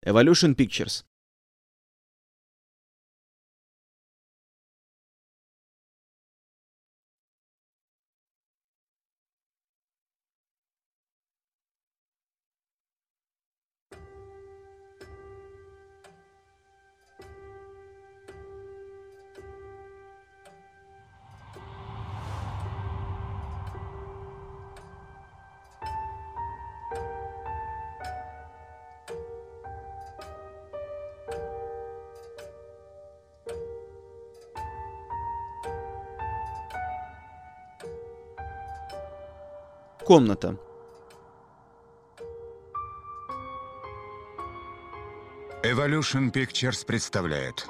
Evolution Pictures. Комната. Evolution Pictures представляет.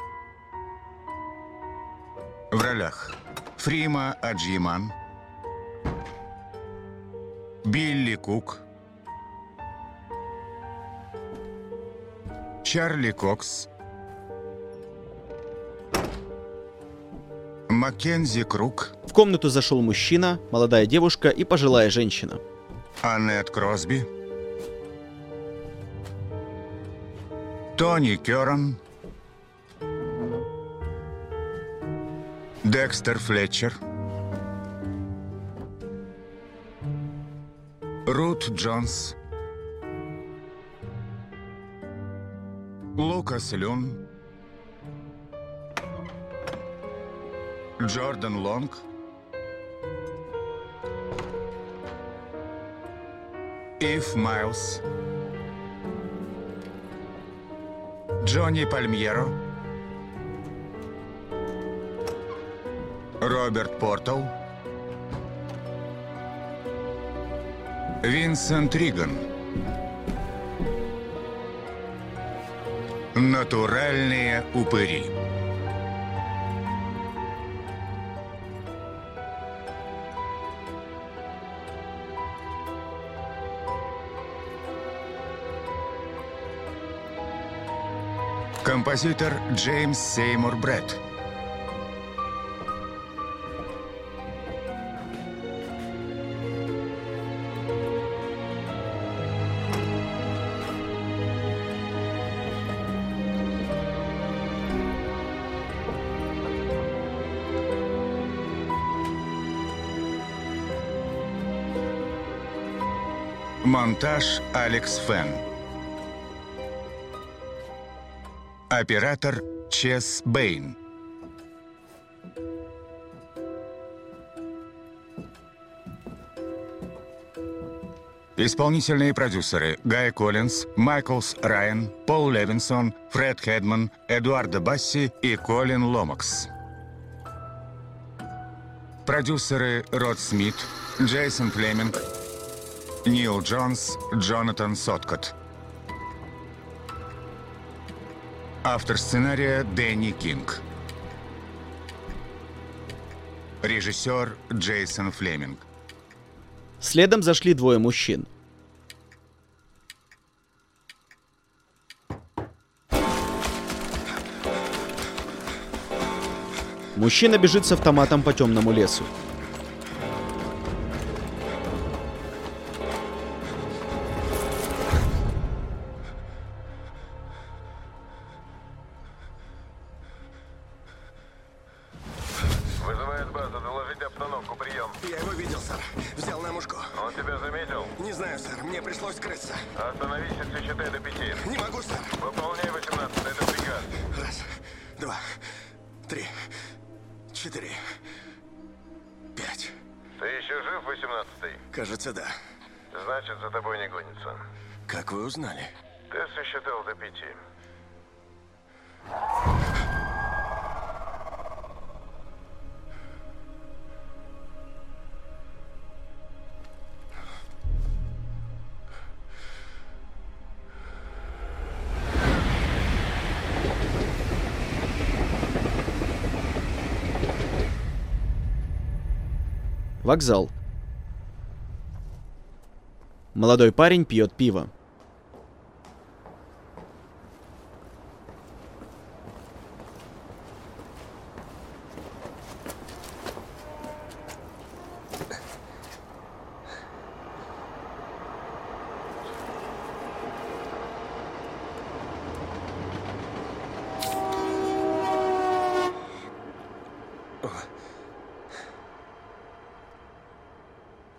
В ролях Фрима Аджиман, Билли Кук, Чарли Кокс, Маккензи Крук, В комнату зашел мужчина, молодая девушка и пожилая женщина. Аннет Кросби, Тони Керан, Декстер Флетчер, Рут Джонс, Лукас Люн, Джордан Лонг, Ив Майлз, Джонни Пальмьеро, Роберт Портал, Винсент Риган. Натуральные упыри. Композитор Джеймс Сеймур Бретт. Монтаж Алекс Фен. Оператор Чес Бэйн. Исполнительные продюсеры Гай Коллинз, Майклс Райан, Пол Левинсон, Фред Хедман, Эдуардо Басси и Колин Ломакс. Продюсеры Род Смит, Джейсон Флеминг, Нил Джонс, Джонатан Соткотт. Автор сценария Дэнни Кинг. Режиссер Джейсон Флеминг. Следом зашли двое мужчин. Мужчина бежит с автоматом по темному лесу. Вызывает базу, доложить обстановку, прием. Я его видел, сэр. Взял на мушку. Он тебя заметил? Не знаю, сэр. Мне пришлось скрыться. Остановись и считай до 5. Не могу, сэр. Выполняй 18, это приказ. Раз, два, три, 4, 5. Ты еще жив, 18-й? Кажется, да. Значит, за тобой не гонится. Как вы узнали? Ты сосчитал до 5. Вокзал. Молодой парень пьет пиво.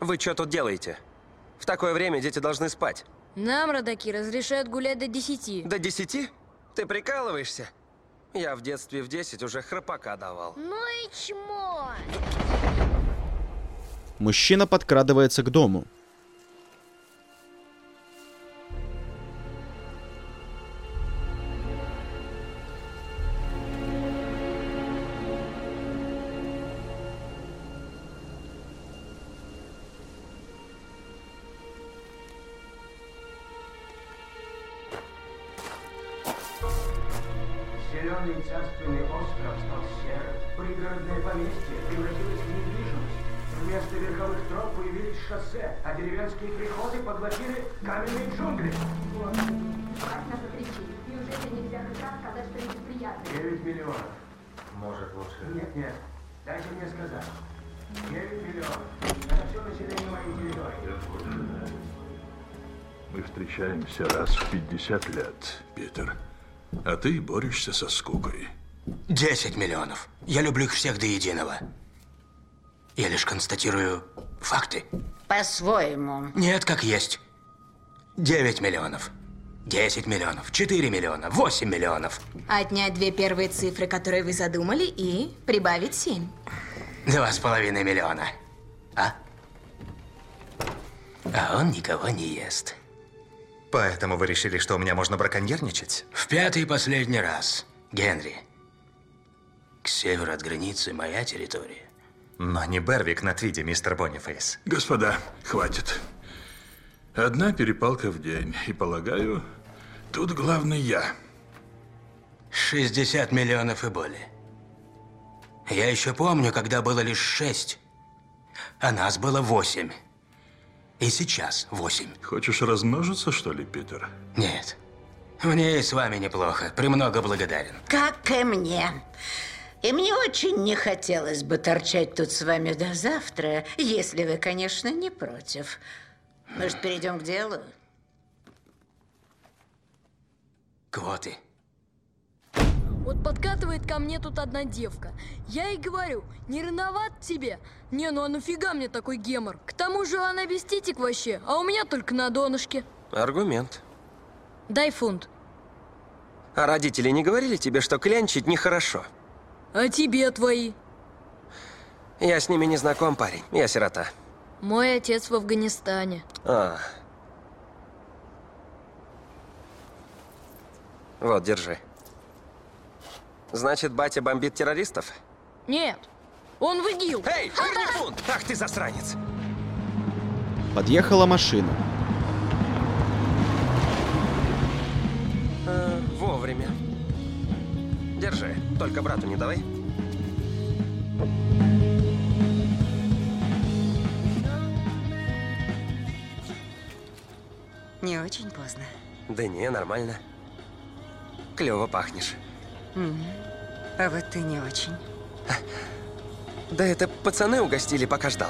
Вы что тут делаете? В такое время дети должны спать. Нам, родаки, разрешают гулять до 10. До 10? Ты прикалываешься? Я в детстве в 10 уже храпака давал. Ну и чмо! Мужчина подкрадывается к дому. Зеленый царственный остров стал серым. Пригородное поместье превратилось в недвижимость. Вместо верховых троп появились шоссе, а деревенские приходы поглотили каменные джунгли. Как нас запретили? Неужели нельзя хоть раз сказать что-нибудь приятное? 9 миллионов. Может, лучше? Нет. Дайте мне сказать. 9 миллионов. Это все население моей территории. Мы встречаемся раз в 50 лет, Питер. А ты борешься со скукой. 10 миллионов. Я люблю их всех до единого. Я лишь констатирую факты. По-своему. Нет, как есть. 9 миллионов. 10 миллионов. 4 миллиона. 8 миллионов. Отнять две первые цифры, которые вы задумали, и прибавить 7. 2,5 миллиона. А он никого не ест. Поэтому вы решили, что у меня можно браконьерничать? В 5-й и последний раз, Генри. К северу от границы моя территория. Но не Бервик на Твиде, мистер Боннифейс. Господа, хватит. Одна перепалка в день. И, полагаю, тут главный я. 60 миллионов и более. Я еще помню, когда было лишь 6, а нас было 8. И сейчас 8. Хочешь размножиться, что ли, Питер? Нет. Мне и с вами неплохо. Премного благодарен. Как и мне. И мне очень не хотелось бы торчать тут с вами до завтра, если вы, конечно, не против. Может, перейдем к делу? Квоты. Вот подкатывает ко мне тут одна девка. Я ей говорю, не рановат тебе? Не, ну а нафига мне такой гемор? К тому же она без титик вообще, а у меня только на донышке. Аргумент. Дай фунт. А родители не говорили тебе, что клянчить нехорошо? А тебе твои? Я с ними не знаком, парень. Я сирота. Мой отец в Афганистане. Вот, держи. Значит, батя бомбит террористов? Нет, он в ИГИЛ. Эй, верни фунт! Ах ты засранец! Подъехала машина. Вовремя. Держи, только брату не давай. Не очень поздно. Да не, нормально. Клево пахнешь. А вот ты не очень. Да это пацаны угостили, пока ждал.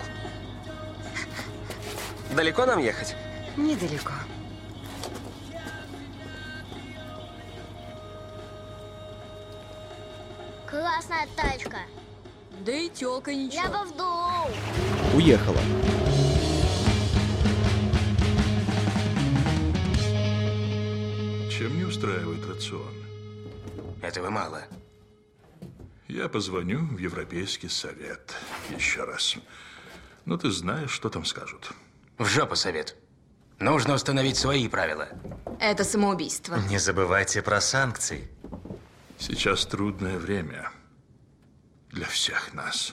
Далеко нам ехать? Недалеко. Классная тачка. Да и тёлка ничего. Я бы вдул. Уехала. Чем не устраивает рацион? Этого мало. Я позвоню в Европейский совет еще раз. Ну, ты знаешь, что там скажут. В жопу совет. Нужно установить свои правила. Это самоубийство. Не забывайте про санкции. Сейчас трудное время для всех нас.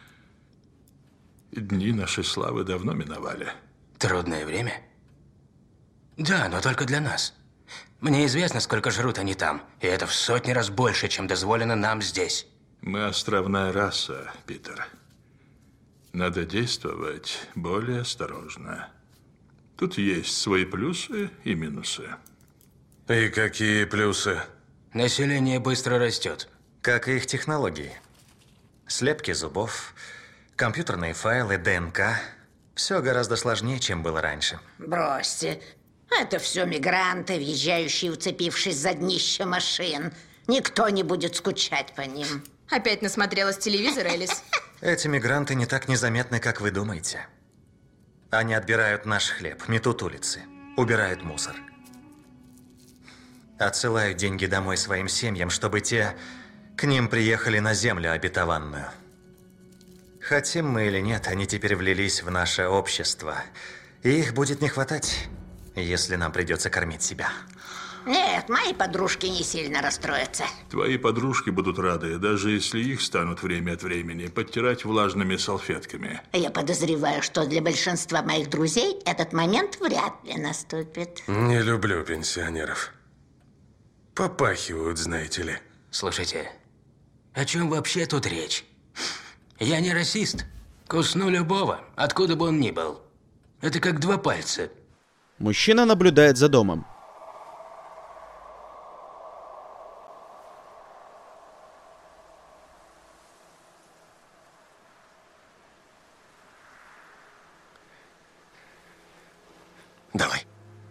Дни нашей славы давно миновали. Трудное время? Да, но только для нас. Мне известно, сколько жрут они там, и это в сотни раз больше, чем дозволено нам здесь. Мы островная раса, Питер. Надо действовать более осторожно. Тут есть свои плюсы и минусы. И какие плюсы? Население быстро растет. Как и их технологии. Слепки зубов, компьютерные файлы, ДНК. Все гораздо сложнее, чем было раньше. Бросьте. Это все мигранты, въезжающие, уцепившись за днище машин. Никто не будет скучать по ним. Опять насмотрелась телевизора, Элис? Эти мигранты не так незаметны, как вы думаете. Они отбирают наш хлеб, метут улицы, убирают мусор. Отсылают деньги домой своим семьям, чтобы те к ним приехали на землю обетованную. Хотим мы или нет, они теперь влились в наше общество. И их будет не хватать, если нам придется кормить себя. Нет, мои подружки не сильно расстроятся. Твои подружки будут рады, даже если их станут время от времени подтирать влажными салфетками. Я подозреваю, что для большинства моих друзей этот момент вряд ли наступит. Не люблю пенсионеров. Попахивают, знаете ли. Слушайте, о чем вообще тут речь? Я не расист. Кусну любого, откуда бы он ни был. Это как два пальца. Мужчина наблюдает за домом. Давай.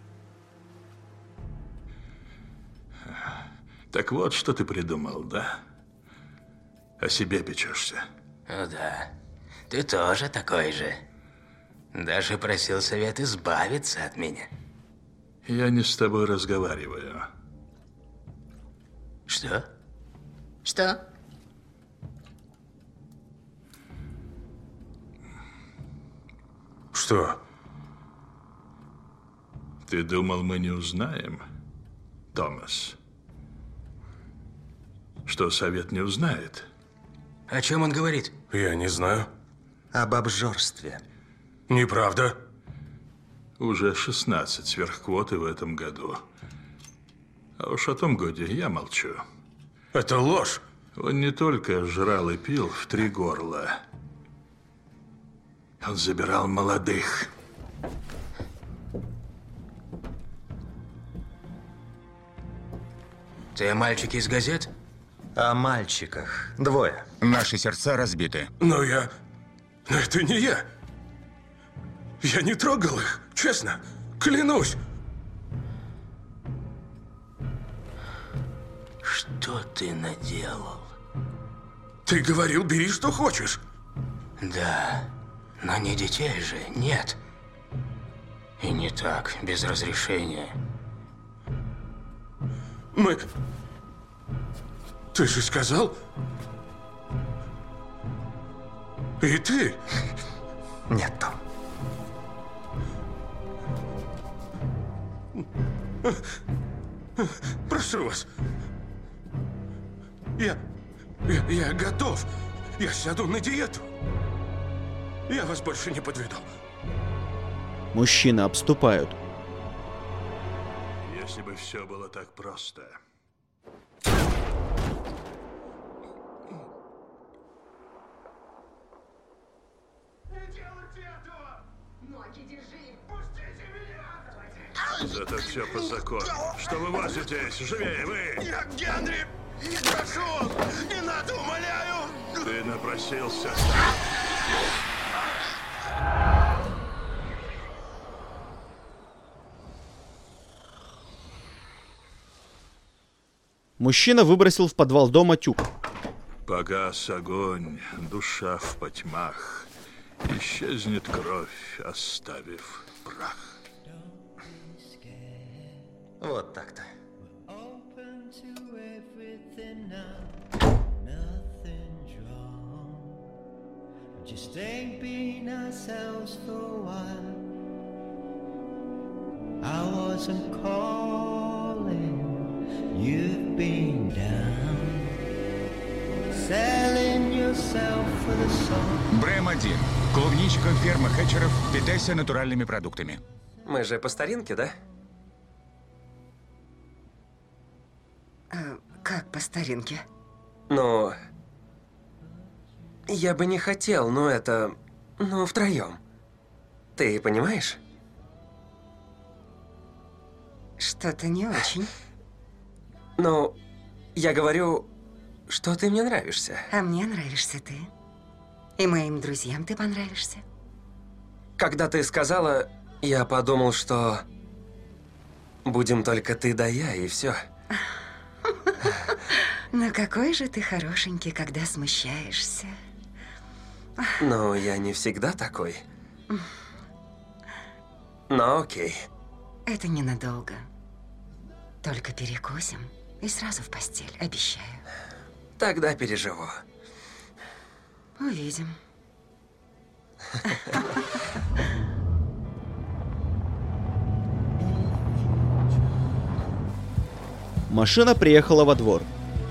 Так вот, что ты придумал, да? О себе печешься. О да, ты тоже такой же. Даже просил совет избавиться от меня. Я не с тобой разговариваю. Что? Что? Что? Ты думал, мы не узнаем, Томас? Что совет не узнает? О чем он говорит? Я не знаю. Об обжорстве. Неправда. Уже 16 сверхквоты в этом году. А уж о том годе я молчу. Это ложь. Он не только жрал и пил в 3 горла. Он забирал молодых. Ты о мальчике из газет? О мальчиках. 2. Наши сердца разбиты. Но это не я. Я не трогал их, честно. Клянусь. Что ты наделал? Ты говорил, бери, что хочешь. Да, но не детей же, нет. И не так, без разрешения. Ты же сказал? И ты? Нет, Том. Прошу вас. Я готов. Я сяду на диету. Я вас больше не подведу. Мужчины обступают. Если бы все было так просто. Зато все по закону. Что вы возитесь? Живее вы! Я Генри! Не прошу! Не надо, умоляю! Ты напросился. Мужчина выбросил в подвал дома тюк. Погас огонь, душа в потьмах. Исчезнет кровь, оставив прах. Вот так-то. Just ain't been ourselves for a while. I wasn't calling, you've been down, selling yourself for the song. Брэм-1. Клубничка, ферма Хэтчеров. Питайся натуральными продуктами. Мы же по старинке, да? Как по старинке? Ну, я бы не хотел, но это... Ну, втроем. Ты понимаешь? Что-то не очень. Ну, я говорю, что ты мне нравишься. А мне нравишься ты. И моим друзьям ты понравишься. Когда ты сказала, я подумал, что... Будем только ты да я, и все. Но какой же ты хорошенький, когда смущаешься. Но я не всегда такой. Ну окей. Это ненадолго. Только перекусим и сразу в постель, обещаю. Тогда переживу. Увидим. Машина приехала во двор.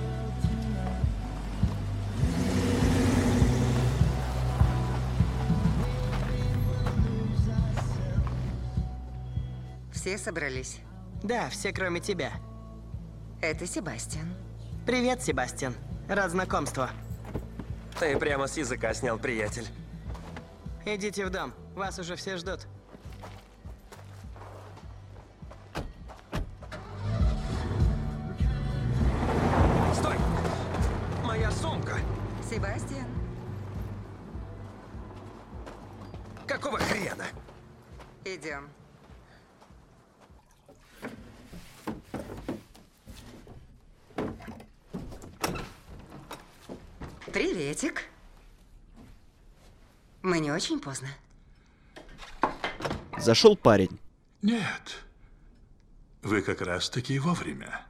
Все собрались? Да, все кроме тебя. Это Себастьян. Привет, Себастьян. Рад знакомству. Ты прямо с языка снял, приятель. Идите в дом, вас уже все ждут. Стой! Моя сумка! Себастьян. Какого хрена? Идем. Приветик. Мы не очень поздно. Зашел парень. Нет. Вы как раз-таки вовремя.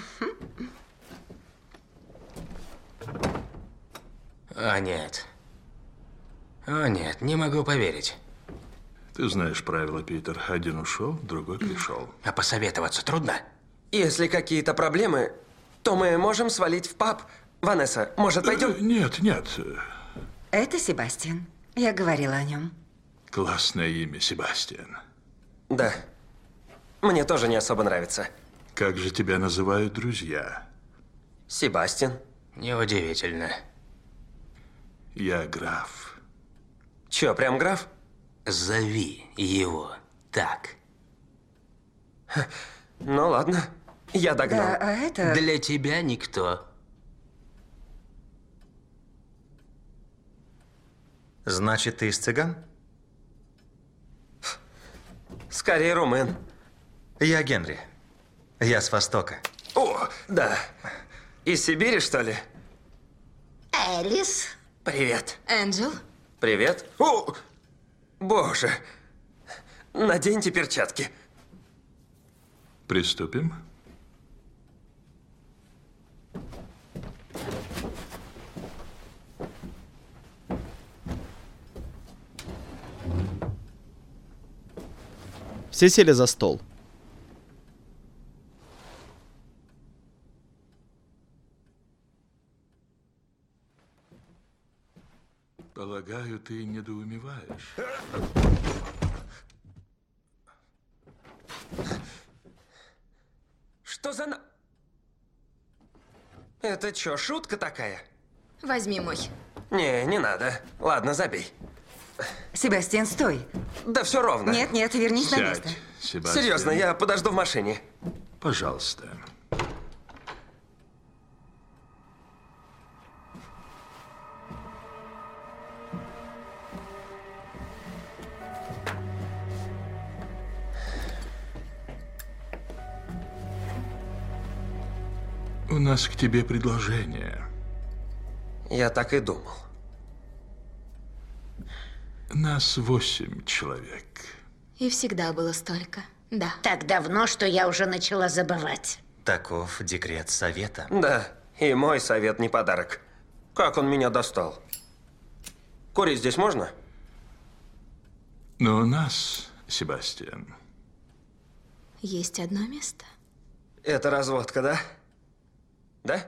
О, нет. О, нет, не могу поверить. Ты знаешь правила, Питер. Один ушел, другой пришел. А посоветоваться трудно? Если какие-то проблемы, то мы можем свалить в паб. Ванесса, может, пойдем? Нет, нет. Это Себастьян. Я говорила о нем. Классное имя, Себастьян. Да. Мне тоже не особо нравится. Как же тебя называют друзья? Себастьян. Неудивительно. Я граф. Чё, прям граф? Зови его так. Ну ладно, я догнал. Да, а это... Для тебя никто. Значит, ты из цыган? Скорее румын. Я Генри. Я с Востока. О, да. Из Сибири, что ли? Элис. Привет. Энджел. Привет. О, боже. Наденьте перчатки. Приступим. Все сели за стол. Полагаю, ты недоумеваешь. Что за на... Это чё, шутка такая? Возьми мой. Не надо. Ладно, забей. Себастьян, стой. Да все ровно. Нет, вернись на место. Себастьян. Серьезно, я подожду в машине. Пожалуйста. У нас к тебе предложение. Я так и думал. Нас 8 человек. И всегда было столько. Да. Так давно, что я уже начала забывать. Таков декрет совета. Да, и мой совет не подарок. Как он меня достал? Курить здесь можно? Но у нас, Себастьян... Есть одно место. Это разводка, да? Да?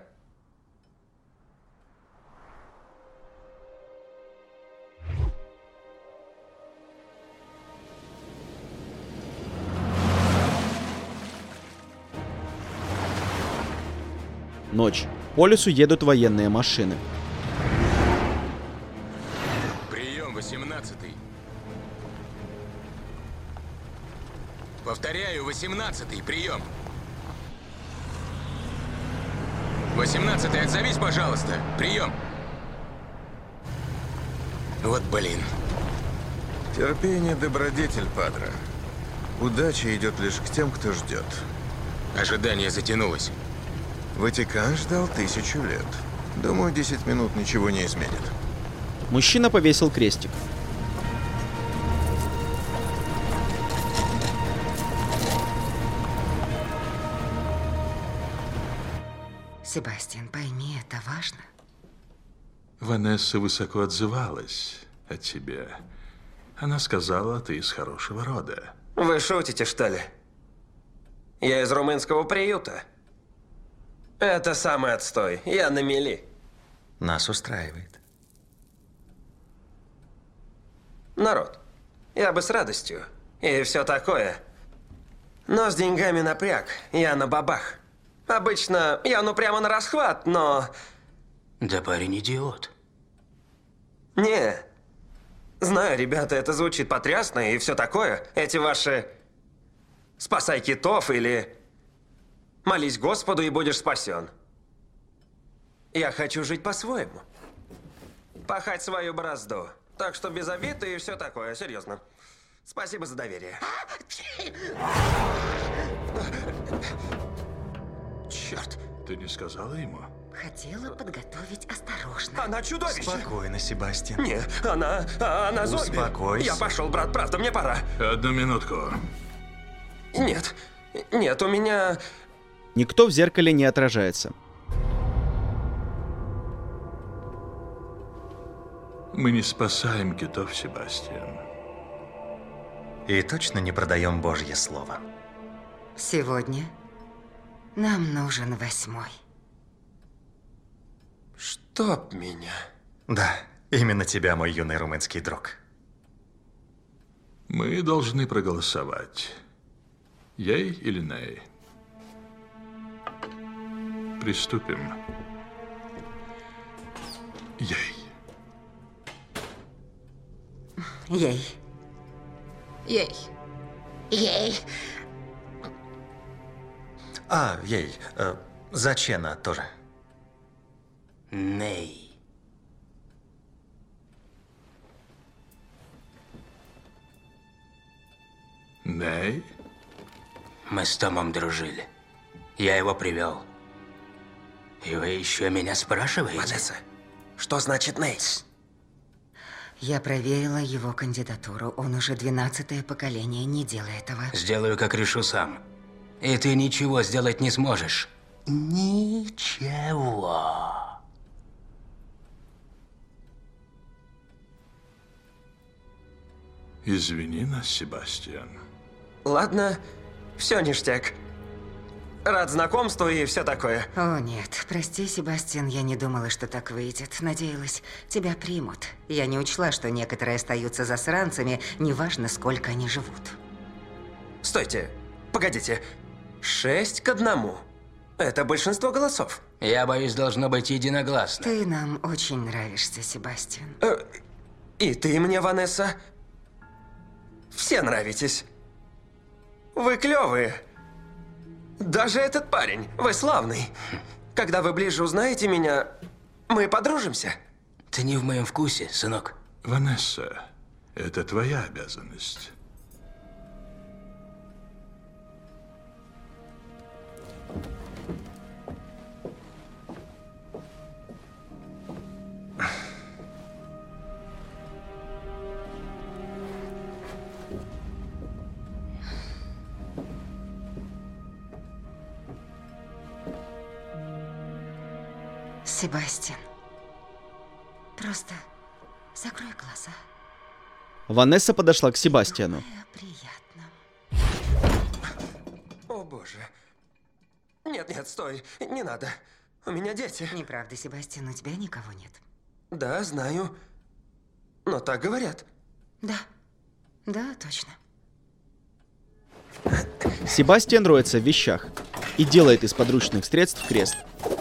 Ночь. По лесу едут военные машины. Прием, 18-й. Повторяю, 18-й, прием. 18-й, отзовись, пожалуйста. Прием. Вот блин. Терпение — добродетель, падре. Удача идет лишь к тем, кто ждет. Ожидание затянулось. Ватикан ждал 1000 лет. Думаю, 10 минут ничего не изменит. Мужчина повесил крестик. Себастьян, пойми, это важно. Ванесса высоко отзывалась о тебе. Она сказала, ты из хорошего рода. Вы шутите, что ли? Я из румынского приюта. Это самый отстой. Я на мели. Нас устраивает. Народ, я бы с радостью. И все такое. Но с деньгами напряг. Я на бабах. Обычно я прямо на расхват, но... Да парень идиот. Не. Знаю, ребята, это звучит потрясно и все такое. Эти ваши... Спасай китов или... Молись Господу и будешь спасен. Я хочу жить по-своему. Пахать свою борозду. Так что без обид и все такое, серьезно. Спасибо за доверие. Черт, ты не сказала ему? Хотела подготовить осторожно. Она чудовище. Спокойно, Себастьян. Не, она зомби. Успокойся. Я пошел, брат, правда, мне пора. Одну минутку. Нет, у меня... Никто в зеркале не отражается. Мы не спасаем китов, Себастьян. И точно не продаем Божье Слово. Сегодня нам нужен 8-й. Чтоб меня. Да, именно тебя, мой юный румынский друг. Мы должны проголосовать. Ей или ней? Приступим. Ей. Ей. Ей. Ей. Ей. Зачена тоже. Ней. Ней? Мы с Томом дружили. Я его привел. И вы еще меня спрашиваете? Ванесса, что значит Нейт? Я проверила его кандидатуру. Он уже 12-е поколение. Не делай этого. Сделаю, как решу сам. И ты ничего сделать не сможешь. Ничего. Извини нас, Себастьян. Ладно, все ништяк. Рад знакомству и все такое. О, нет. Прости, Себастьян, я не думала, что так выйдет. Надеялась, тебя примут. Я не учла, что некоторые остаются засранцами, неважно, сколько они живут. Стойте, погодите. 6-1. Это большинство голосов. Я боюсь, должно быть единогласно. Ты нам очень нравишься, Себастьян. И ты мне, Ванесса. Все нравитесь. Вы клевые. Даже этот парень. Вы славный. Когда вы ближе узнаете меня, мы подружимся. Ты не в моем вкусе, сынок. Ванесса, это твоя обязанность. Себастьян, просто закрой глаза. Ванесса подошла к Себастьяну. Приятно. О, боже. Нет, стой. Не надо. У меня дети. Неправда, Себастьян, у тебя никого нет. Да, знаю. Но так говорят. Да, точно. Себастьян роется в вещах и делает из подручных средств крест.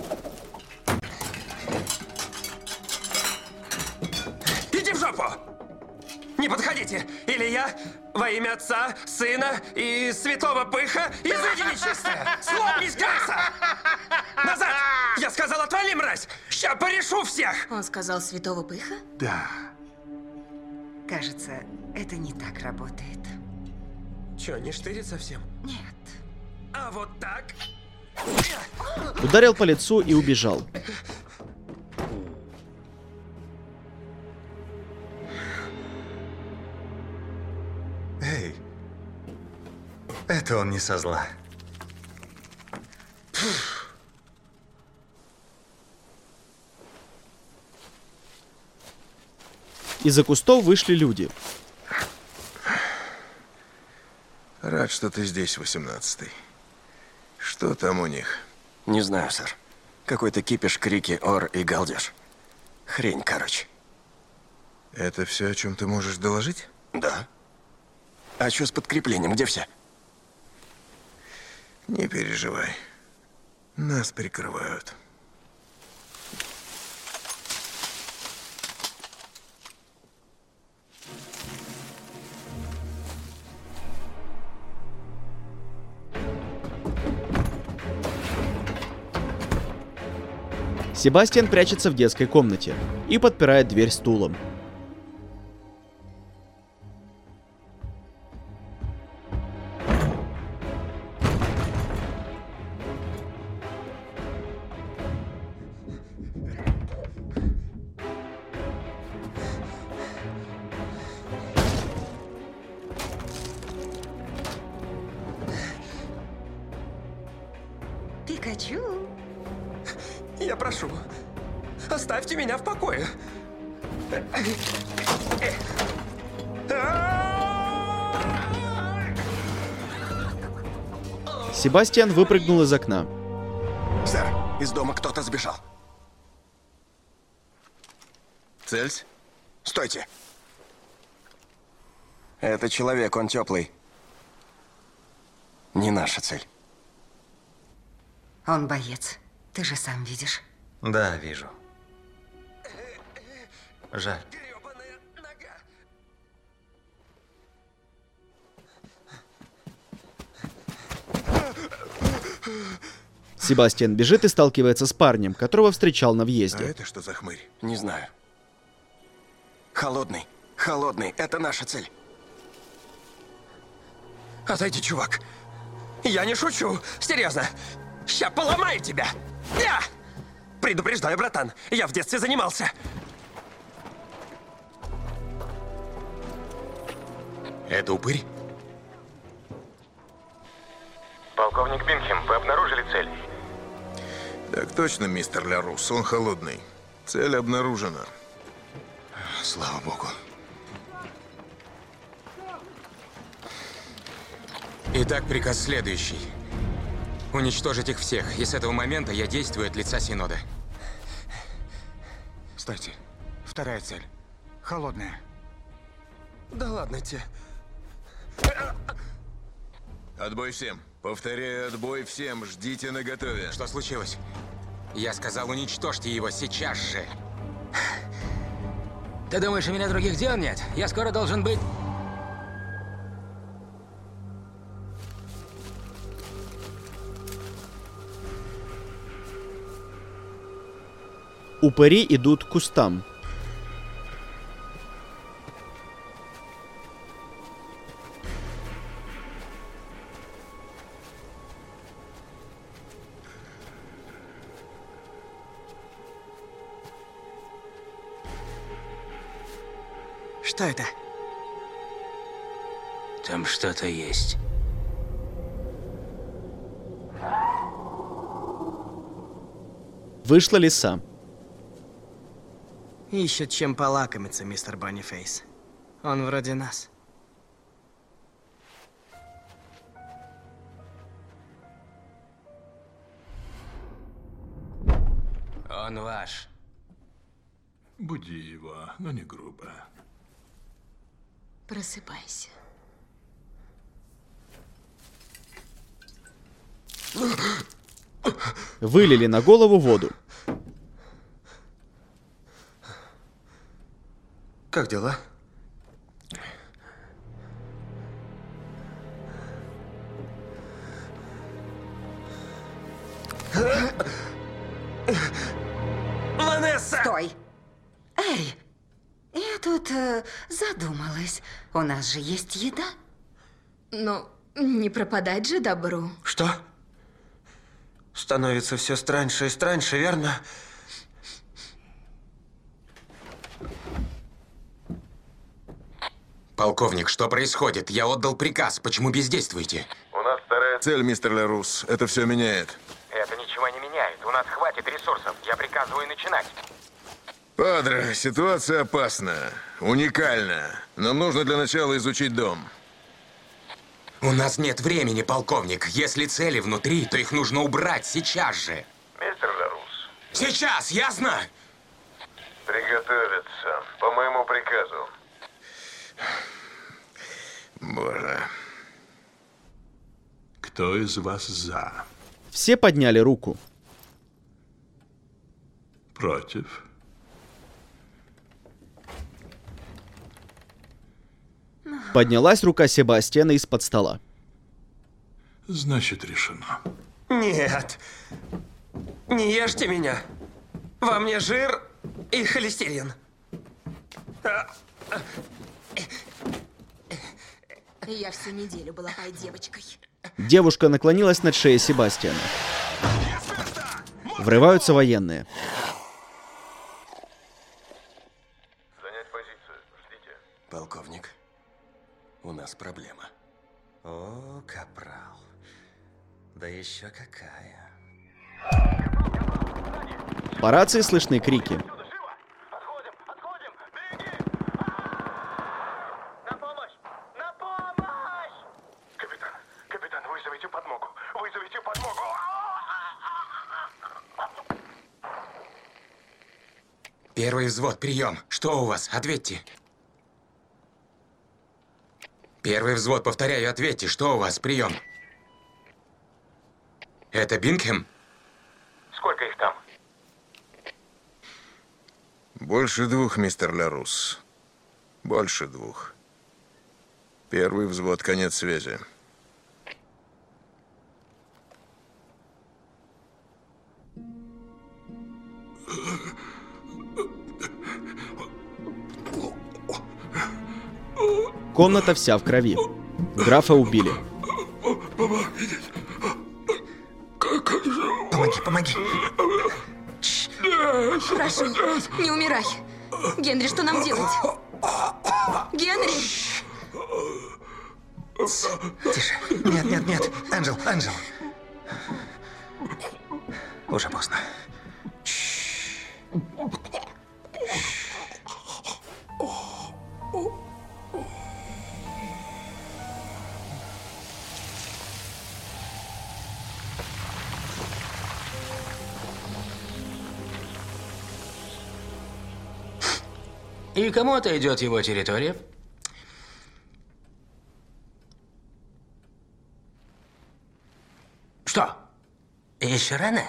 Иди в жопу! Не подходите! Или я во имя Отца, Сына и Святого Пыха изыди нечистая! Слопнись, Гайса! Назад! Я сказал, отвали, мразь! Ща порешу всех! Он сказал Святого Пыха? Да. Кажется, это не так работает. Чё, не штырит совсем? Нет. А вот так? Ударил по лицу и убежал. Эй, это он не со зла. Из-за кустов вышли люди. Рад, что ты здесь, 18-й. Что там у них? Не знаю, сэр. Какой-то кипиш, крики, ор и галдеж. Хрень, короче. Это все, о чем ты можешь доложить? Да. А что с подкреплением? Где все? Не переживай. Нас прикрывают. Себастьян прячется в детской комнате и подпирает дверь стулом. Пикачу. Я прошу, оставьте меня в покое. Себастьян выпрыгнул из окна. Сэр, из дома кто-то сбежал. Цельсь? Стойте. Это человек, он теплый. Не наша цель. Он боец. Ты же сам видишь. Да, вижу. Жаль. Себастьян бежит и сталкивается с парнем, которого встречал на въезде. А это что за хмырь? Не знаю. Холодный. Холодный. Это наша цель. Отойди, чувак. Я не шучу. Серьезно. Ща поломаю тебя. Я! Предупреждаю, братан. Я в детстве занимался. Это упырь? Полковник Бинхем, вы обнаружили цель? Так точно, мистер Лярус. Он холодный. Цель обнаружена. Слава богу. Итак, приказ следующий. Уничтожить их всех. И с этого момента я действую от лица Синода. Стойте. Вторая цель. Холодная. Да ладно тебе. Отбой всем. Повторяю, отбой всем. Ждите наготове. Что случилось? Я сказал, уничтожьте его сейчас же. Ты думаешь, у меня других дел нет? Я скоро должен быть... Упыри идут к кустам. Что это? Там что-то есть. Вышла лиса. Ищет чем полакомиться, мистер Боннифейс. Он вроде нас. Он ваш. Буди его, но не грубо. Просыпайся. Вылили на голову воду. Как дела? Ванесса! Стой! Эй, я тут задумалась. У нас же есть еда. Ну, не пропадать же добру. Что? Становится все страньше и страньше, верно? Полковник, что происходит? Я отдал приказ. Почему бездействуете? У нас вторая цель, мистер Лярус. Это все меняет. Это ничего не меняет. У нас хватит ресурсов. Я приказываю начинать. Падре, ситуация опасна, уникальна. Нам нужно для начала изучить дом. У нас нет времени, полковник. Если цели внутри, то их нужно убрать сейчас же. Мистер Ларус. Сейчас, ясно? Приготовиться. По моему приказу. Боже. Кто из вас за? Все подняли руку. Против? Поднялась рука Себастьяна из-под стола. Значит, решено. Нет. Не ешьте меня. Во мне жир и холестерин. Я всю неделю была пой девочкой. Девушка наклонилась над шеей Себастьяна. Врываются военные. Занять позицию. Ждите. Полковник, у нас проблема. О, капрал. Да еще какая. По рации слышны крики. Капитан, вызовите подмогу. Вызовите подмогу. Первый взвод, прием. Что у вас? Ответьте. Первый взвод, повторяю, ответьте. Что у вас? Прием. Это Бингхэм? Сколько их там? Больше 2, мистер Ларус. Больше 2. Первый взвод, конец связи. Комната вся в крови. Графа убили. Помоги, помоги. Прошу, не умирай. Генри, что нам делать? Генри! Тише. Нет, нет, нет. Анджел, Анджел. Уже поздно. И кому отойдет его территория? Что? Еще рано?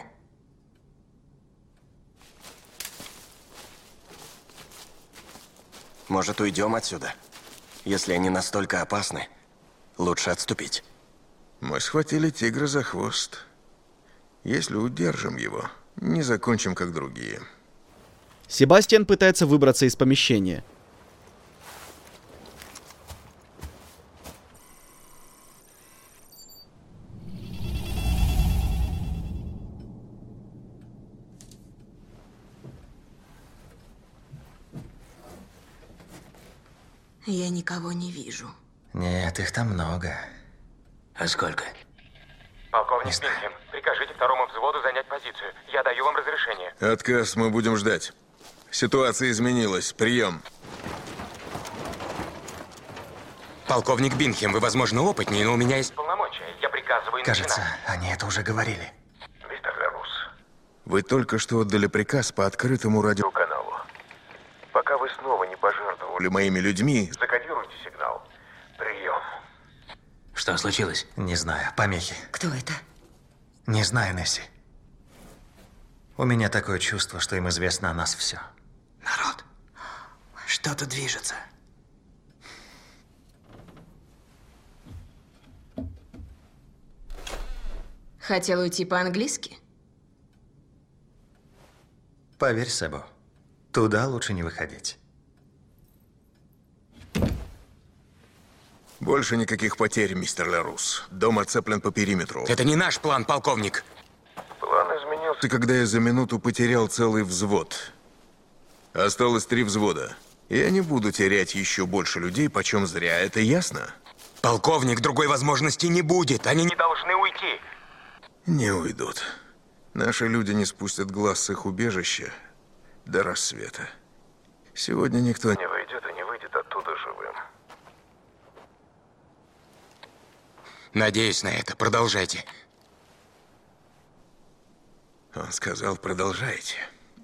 Может, уйдем отсюда? Если они настолько опасны, лучше отступить. Мы схватили тигра за хвост. Если удержим его, не закончим, как другие. Себастьян пытается выбраться из помещения. Я никого не вижу. Нет, их там много. А сколько? Полковник Бингхэм, прикажите второму взводу занять позицию. Я даю вам разрешение. Отказ мы будем ждать. Ситуация изменилась. Прием. Полковник Бингхэм, вы, возможно, опытнее, но у меня есть Полномочия. Я приказываю Кажется, начинать. они это уже говорили. Мистер Ларус. Вы только что отдали приказ по открытому радиоканалу. Пока вы снова не пожертвовали Моими людьми, закодируйте сигнал. Прием. Что случилось? Не знаю, помехи. Кто это? Не знаю, Несси. У меня такое чувство, что им известно о нас все. Народ, что-то движется. Хотел уйти по-английски? Поверь, Себо, туда лучше не выходить. больше никаких потерь, мистер Ларус. Дом оцеплен по периметру. Это не наш план, полковник. План изменился. Когда я за минуту потерял целый взвод. Осталось 3 взвода. Я не буду терять еще больше людей, почем зря. Это ясно? Полковник, другой возможности не будет. Они не должны уйти. Не уйдут. Наши люди не спустят глаз с их убежища до рассвета. Сегодня никто Не войдет и не выйдет оттуда живым. Надеюсь на это. Продолжайте. Он сказал, продолжайте.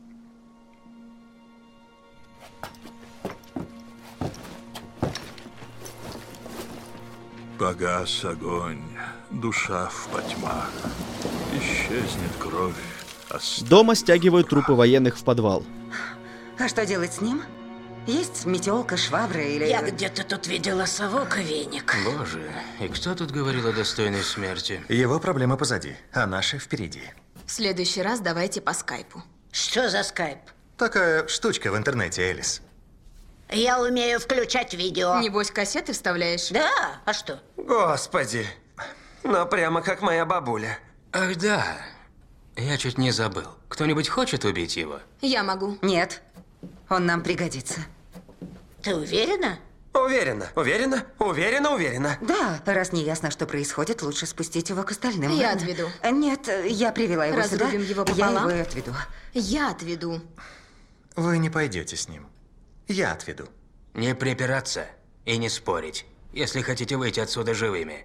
Погас огонь, душа в потьмах. Исчезнет кровь. Дома стягивают трупы военных в подвал. А что делать с ним? Есть метелка, швабра или... Я где-то тут видела совок и веник. Боже, и кто тут говорил о достойной смерти? Его проблемы позади, а наши впереди. В следующий раз давайте по скайпу. Что за скайп? Такая штучка в интернете, Элис. Я умею включать видео. Небось, кассеты вставляешь? Да, а что? Господи, ну прямо как моя бабуля. Ах да, я чуть не забыл. Кто-нибудь хочет убить его? Я могу. Нет, он нам пригодится. Ты уверена? Уверена, уверена, уверена, уверена. Да, раз не ясно, что происходит, лучше спустить его к остальным. Я ладно? отведу. Нет, я привела его сюда. Разрубим его Я пополам? его и отведу. Я отведу. Вы не пойдете с ним. Я отведу. Не припираться и не спорить, если хотите выйти отсюда живыми.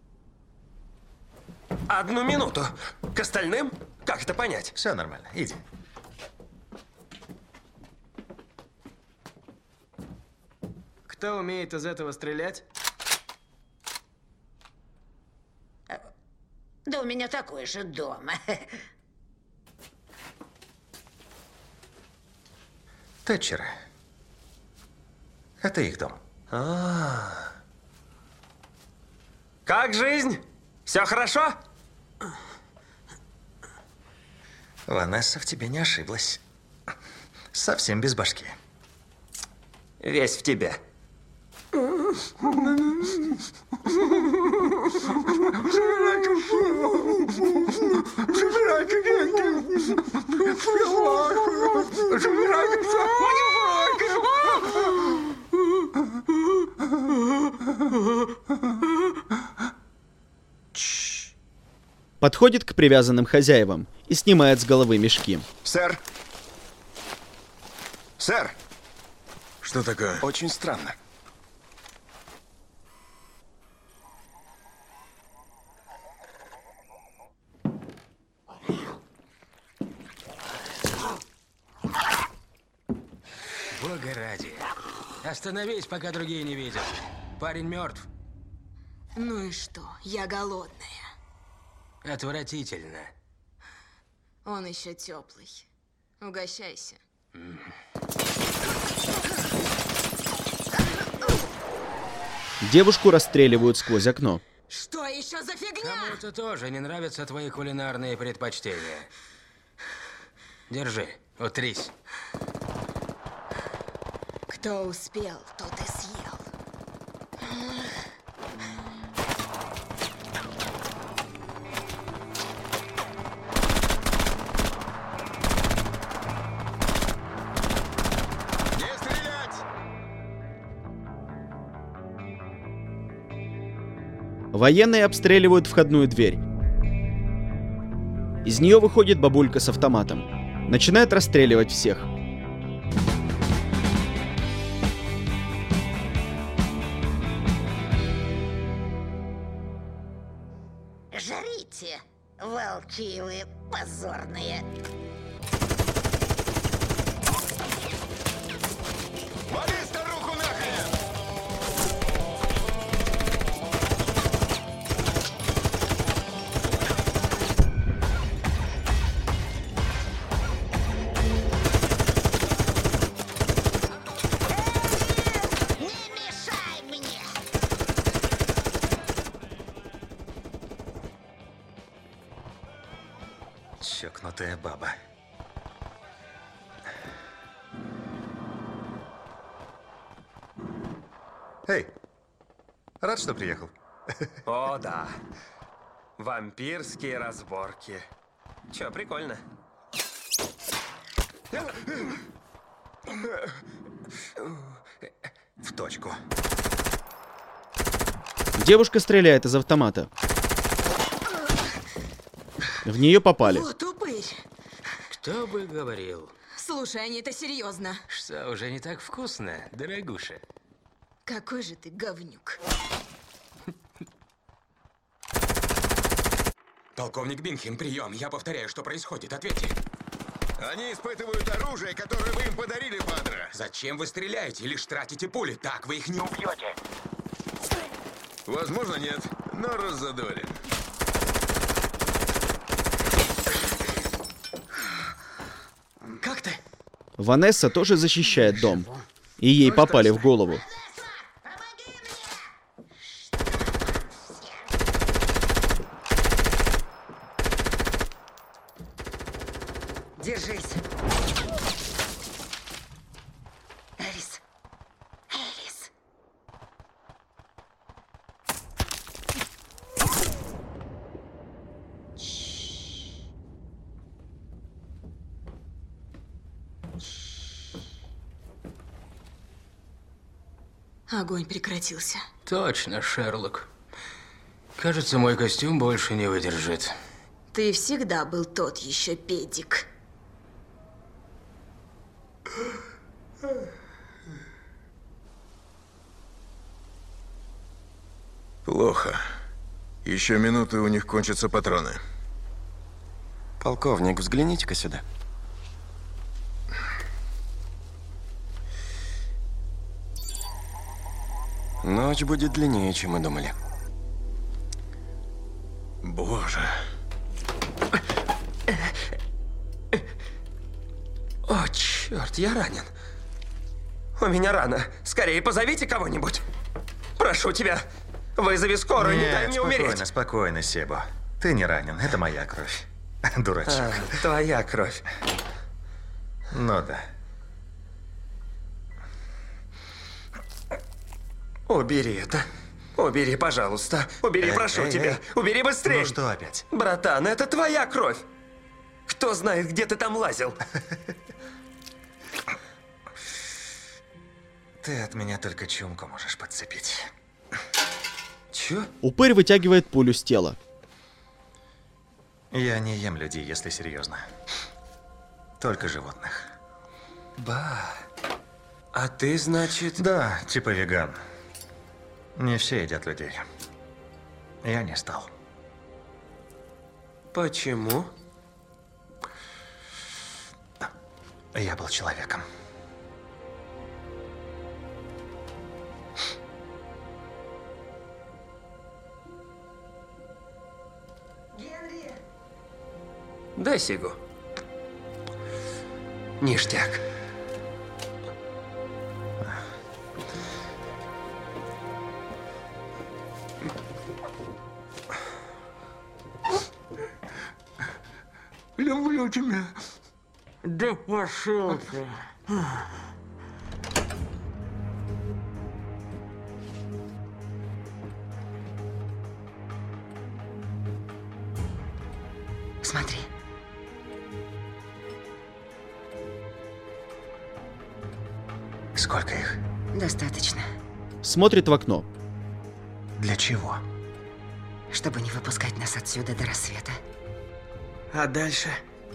Одну минуту. К остальным? Как это понять? Все нормально, иди. Кто умеет из этого стрелять? Да у меня такой же дом. Тэтчеры. Это их дом. Как жизнь? Все хорошо? Ванесса в тебе не ошиблась. Совсем без башки. Весь в тебе. Подходит к привязанным хозяевам и снимает с головы мешки. Сэр! Сэр! Что такое? Очень странно. Бога ради. Остановись, пока другие не видят. Парень мертв. Ну и что? Я голодная. Отвратительно. Он еще теплый. Угощайся. Девушку расстреливают сквозь окно. Что еще за фигня? Кому-то тоже не нравятся твои кулинарные предпочтения. Держи, утрись. Кто успел, тот и съел. Военные обстреливают входную дверь. Из нее выходит бабулька с автоматом. Начинает расстреливать всех. Жрите, волки вы позорные. Вали старуху нахрен! Чокнутая баба. Эй, рад, что приехал. О, да. Вампирские разборки. Чё, прикольно. В точку. Девушка стреляет из автомата. В нее попали. Вот упырь. Кто бы говорил? Слушай, они это серьезно. Что, уже не так вкусно, дорогуша? Какой же ты говнюк. Полковник Бинхем, прием. Я повторяю, что происходит. Ответьте. Они испытывают оружие, которое вы им подарили, Падре. Зачем вы стреляете? Лишь тратите пули. Так вы их не убьете. Возможно, нет, но раззадорен. Как ты? Ванесса тоже защищает дом. И ей попали в голову. Держись. Элис. Элис. Огонь прекратился. Точно, Шерлок. Кажется, мой костюм больше не выдержит. Ты всегда был тот еще педик. Плохо. Еще минуты, у них кончатся патроны. Полковник, взгляните-ка сюда. Ночь будет длиннее, чем мы думали. Боже. О, черт, я ранен. У меня рана. Скорее позовите кого-нибудь. Прошу тебя, вызови скорую, не дай мне умереть. Спокойно, спокойно, Себо. Ты не ранен, это моя кровь. Дурачок. Твоя кровь. Ну да. Убери это. Убери, пожалуйста. Убери, прошу тебя. Убери быстрее. Ну что опять? Братан, это твоя кровь. Кто знает, где ты там лазил? Ты от меня только чумку можешь подцепить. Чё? Упырь вытягивает пулю с тела. Я не ем людей, если серьезно. Только животных. Ба. А ты, значит... Да, типа веган. Не все едят людей. Я не стал. Почему? Я был человеком. Дай сигу. Ништяк. Люблю тебя. Да пошел ты. Смотри. Сколько их? Достаточно. Смотрит в окно. Для чего? Чтобы не выпускать нас отсюда до рассвета. А дальше?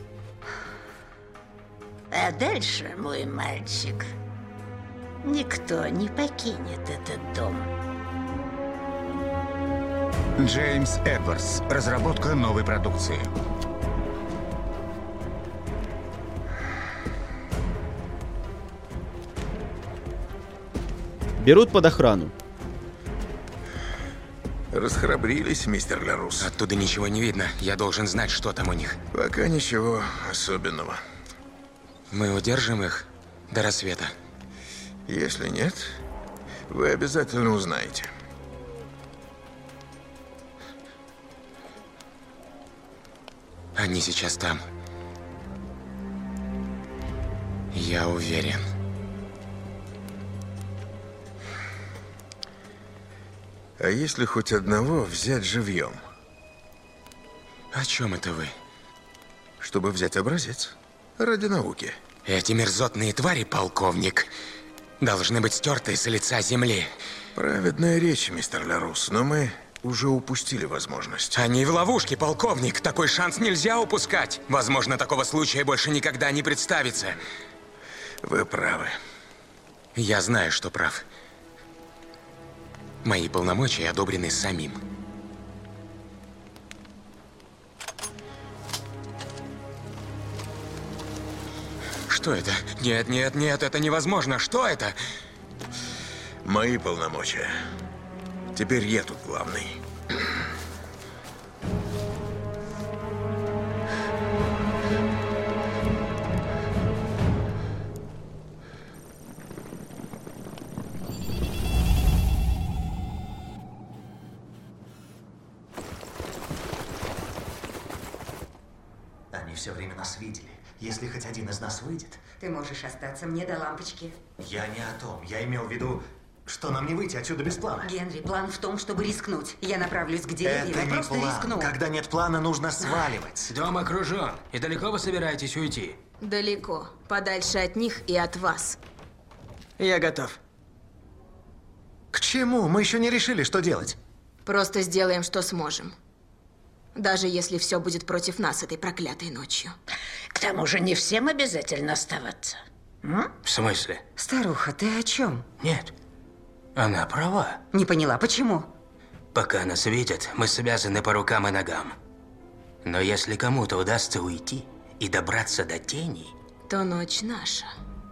А дальше, мой мальчик, никто не покинет этот дом. Джеймс Эдвардс. Разработка новой продукции. Берут под охрану. Расхрабрились, мистер Ларус. Оттуда ничего не видно. Я должен знать, что там у них. Пока ничего особенного. Мы удержим их до рассвета. Если нет, вы обязательно узнаете. Они сейчас там. Я уверен. А если хоть одного взять живьем? О чем это вы? Чтобы взять образец. Ради науки. Эти мерзотные твари, полковник, должны быть стерты с лица земли. Праведная речь, мистер Ларус, но мы уже упустили возможность. Они в ловушке, полковник. Такой шанс нельзя упускать. Возможно, такого случая больше никогда не представится. Вы правы. Я знаю, что прав. Мои полномочия одобрены самим. Что это? Нет, нет, нет, это невозможно. Что это? Мои полномочия. Теперь я тут главный. Они все время нас видели. Если хоть один из нас выйдет... Ты можешь остаться мне до лампочки. Я не о том. Я имел в виду, что нам не выйти отсюда без плана. Генри, план в том, чтобы рискнуть. Я направлюсь к деревьям, Это я не просто план. рискну. Когда нет плана, нужно сваливать. Дом окружен. И далеко вы собираетесь уйти? Далеко. Подальше от них и от вас. Я готов. К чему? Мы еще не решили, что делать. Просто сделаем, что сможем. Даже если все будет против нас этой проклятой ночью. К тому же не всем обязательно оставаться. В смысле? Старуха, ты о чем? Нет. Она права. Не поняла, почему? Пока нас видят, мы связаны по рукам и ногам. Но если кому-то удастся уйти и добраться до тени... То ночь наша.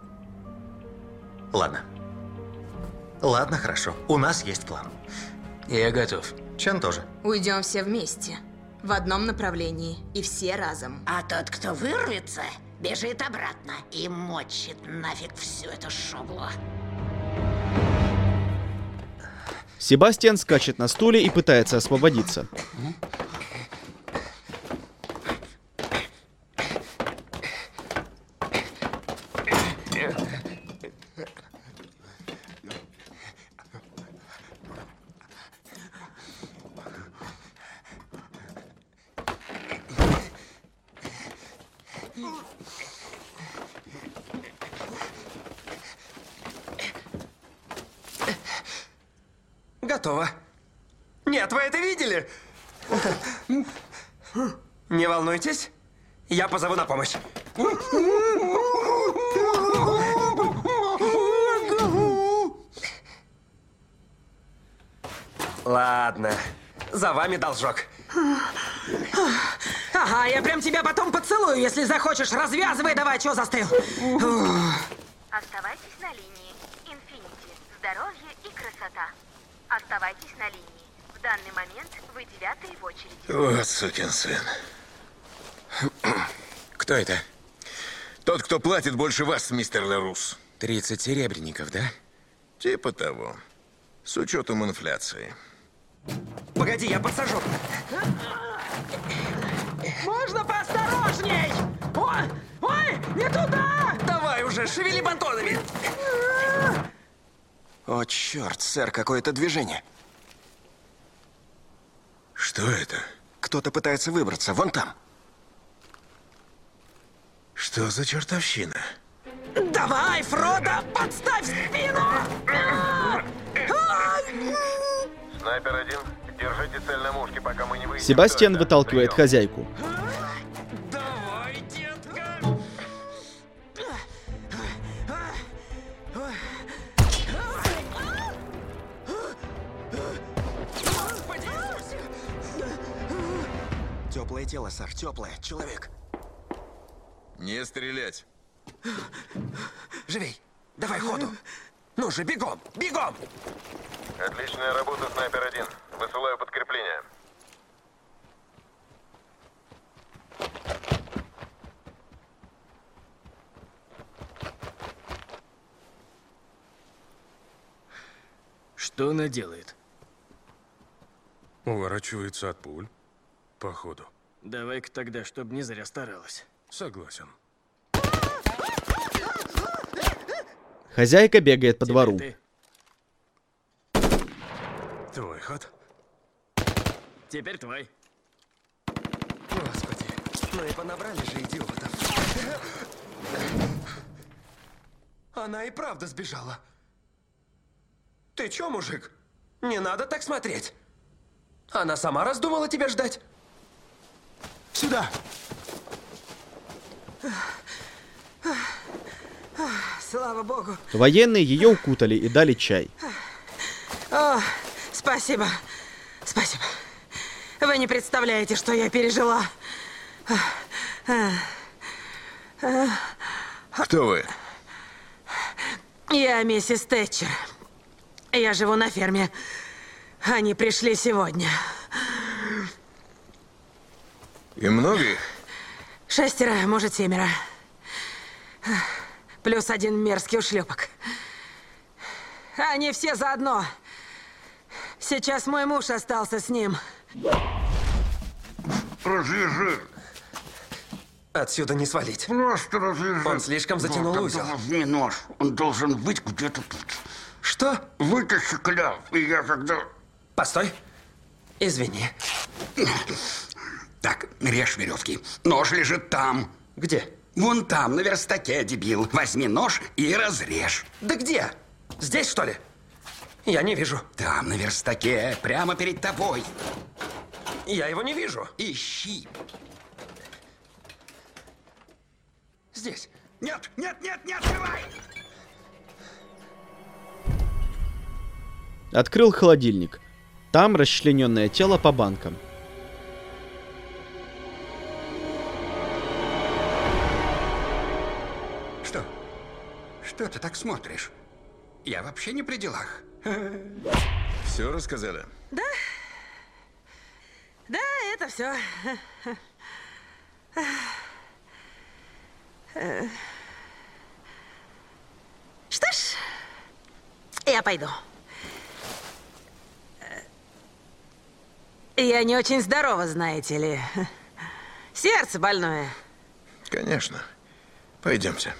Ладно. Ладно, хорошо. У нас есть план. Я готов. Чен тоже. Уйдем все вместе. В одном направлении. И все разом. А тот, кто вырвется, бежит обратно и мочит нафиг всю эту шоблу. Себастьян скачет на стуле и пытается освободиться. Готово. Нет, вы это видели? Не волнуйтесь, я позову на помощь. Ладно, за вами должок. Ага, я прям тебя потом поцелую, если захочешь. Развязывай давай, чё застыл? Оставайтесь на линии. Инфинити. Здоровье и красота. Оставайтесь на линии. В данный момент вы 9-й в очереди. Вот сукин сын. Кто это? Тот, кто платит больше вас, мистер Лерус. 30 серебряников, да? Типа того. С учетом инфляции. Погоди, я подсажу. Можно поосторожней? Ой, ой, не туда! Давай уже, шевели бантонами. О, черт, сэр, какое-то движение. Что это? Кто-то пытается выбраться, вон там. Что за чертовщина? Давай, Фродо, подставь спину! Снайпер-1, держите цель на мушке, пока мы не выйдем. Себастьян выталкивает хозяйку. Давай, детка! Теплое тело, сэр, теплое. Человек. Не стрелять. Живей. Давай ходу. Ну же, бегом, бегом! Отличная работа, Снайпер-1. Высылаю подкрепление. Что она делает? Уворачивается от пуль. Походу. Давай-ка тогда, чтобы не зря старалась. Согласен. Хозяйка бегает по двору. Твой ход. Теперь твой. Господи, ну и понабрали же идиотов. Она и правда сбежала. Ты чё, мужик? Не надо так смотреть. Она сама раздумала тебя ждать? Сюда! Слава богу. Военные ее укутали и дали чай. О, спасибо. Спасибо. Вы не представляете, что я пережила. Кто вы? Я миссис Тэтчер. Я живу на ферме. Они пришли сегодня. И много их? 6, может, 7. Плюс 1 мерзкий ушлепок. Они все заодно. Сейчас мой муж остался с ним. Развяжи. Отсюда не свалить. Просто развяжи. Он слишком затянул узел. Возьми нож. Он должен быть где-то тут. Что? Вытащи кляп, и я когда... Постой. Извини. Так, режь веревки. Нож лежит там. Где? Вон там, на верстаке, дебил. Возьми нож и разрежь. Да где? Здесь, что ли? Я не вижу. Там, на верстаке, прямо перед тобой. Я его не вижу. Ищи. Здесь. Нет, нет, нет, не открывай! Открыл холодильник. Там расчлененное тело по банкам. Что? Что ты так смотришь? Я вообще не при делах. Все рассказали? Да. Да, это все. Что ж, я пойду. Я не очень здорова, знаете ли. Сердце больное. Конечно. Пойдемте.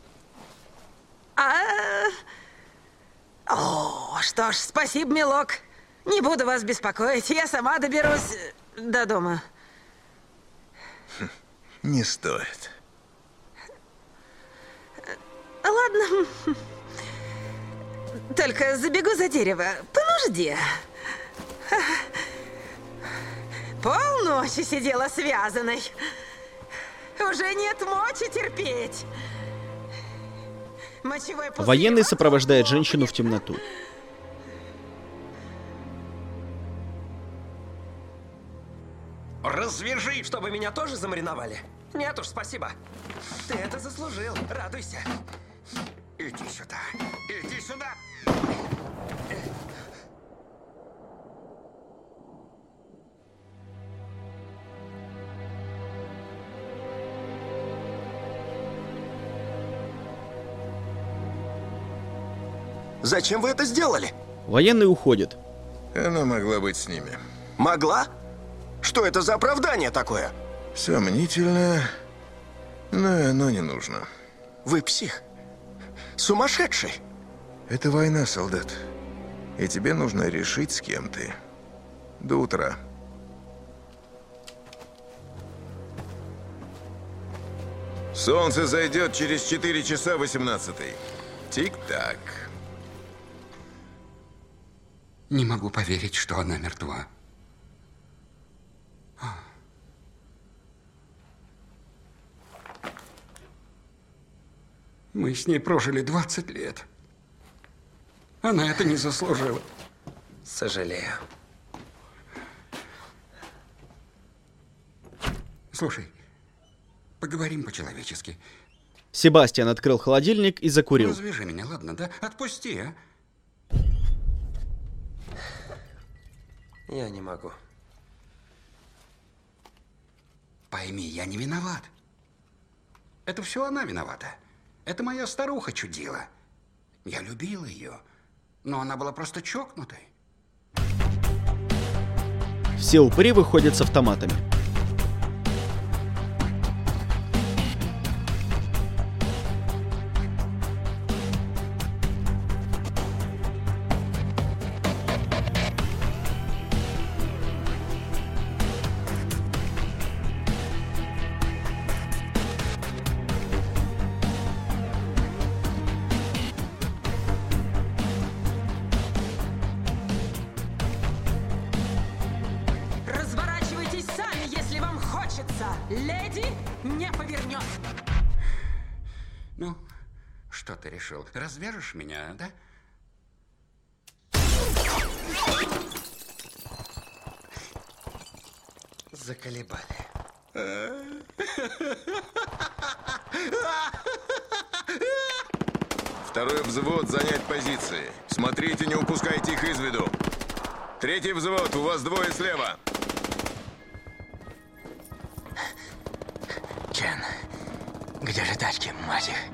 О, что ж, спасибо, милок. Не буду вас беспокоить. Я сама доберусь до дома. Не стоит. Ладно. Только забегу за дерево. По нужде. Полночи сидела связанной. Уже нет мочи терпеть. Мочевой пузырь. Военный сопровождает женщину в темноту. Развяжи, чтобы меня тоже замариновали. Нет уж, спасибо. Ты это заслужил. Радуйся. Иди сюда. Иди сюда. Зачем вы это сделали? Военный уходит. Она могла быть с ними. Могла? Что это за оправдание такое? Сомнительно, но оно не нужно. Вы псих. Сумасшедший. Это война, солдат. И тебе нужно решить, с кем ты. До утра. Солнце зайдет через 4 часа 18-й. Тик-так. Не могу поверить, что она мертва. Мы с ней прожили 20 лет. Она это не заслужила. Сожалею. Слушай, поговорим по-человечески. Себастьян открыл холодильник и закурил. Развяжи меня, ладно, да? Отпусти, а? Я не могу. Пойми, я не виноват. Это все она виновата. Это моя старуха чудила. Я любил ее, но она была просто чокнутой. Все упыри выходят с автоматами. не повернет. Ну, что ты решил? Развяжешь меня, да? Заколебали. Второй взвод, занять позиции. Смотрите, не упускайте их из виду. Третий взвод, у вас двое слева. Чен, где же тачки, мать их?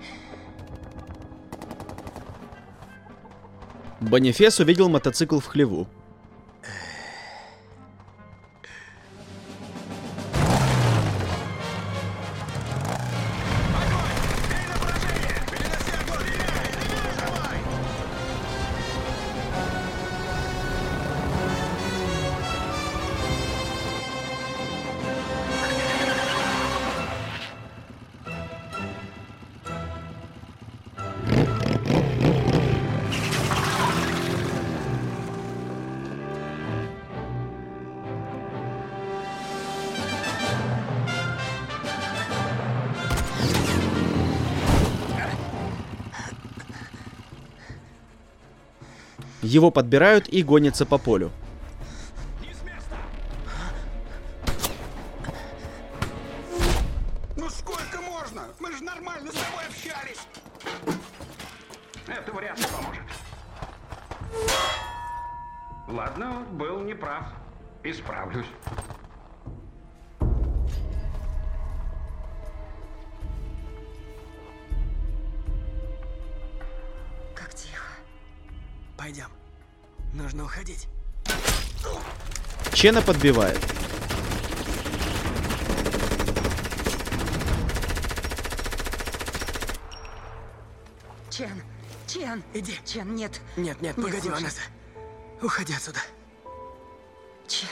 Бонифес увидел мотоцикл в хлеву. Его подбирают и гонятся по полю. Ну сколько можно? Мы же нормально с тобой общались. Это вряд ли поможет. Ладно, был неправ. Исправлюсь. Как тихо. Пойдем. Нужно уходить. Чена подбивает. Чен! Чен! Иди. Чен, нет. Нет, Не погоди, слушай. Ванесса. Уходи отсюда. Чен.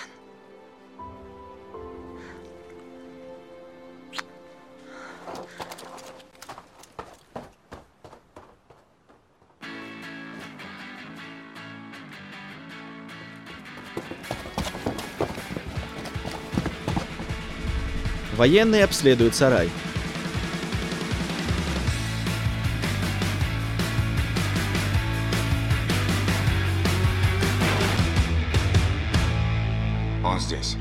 Военные обследуют сарай. Он здесь.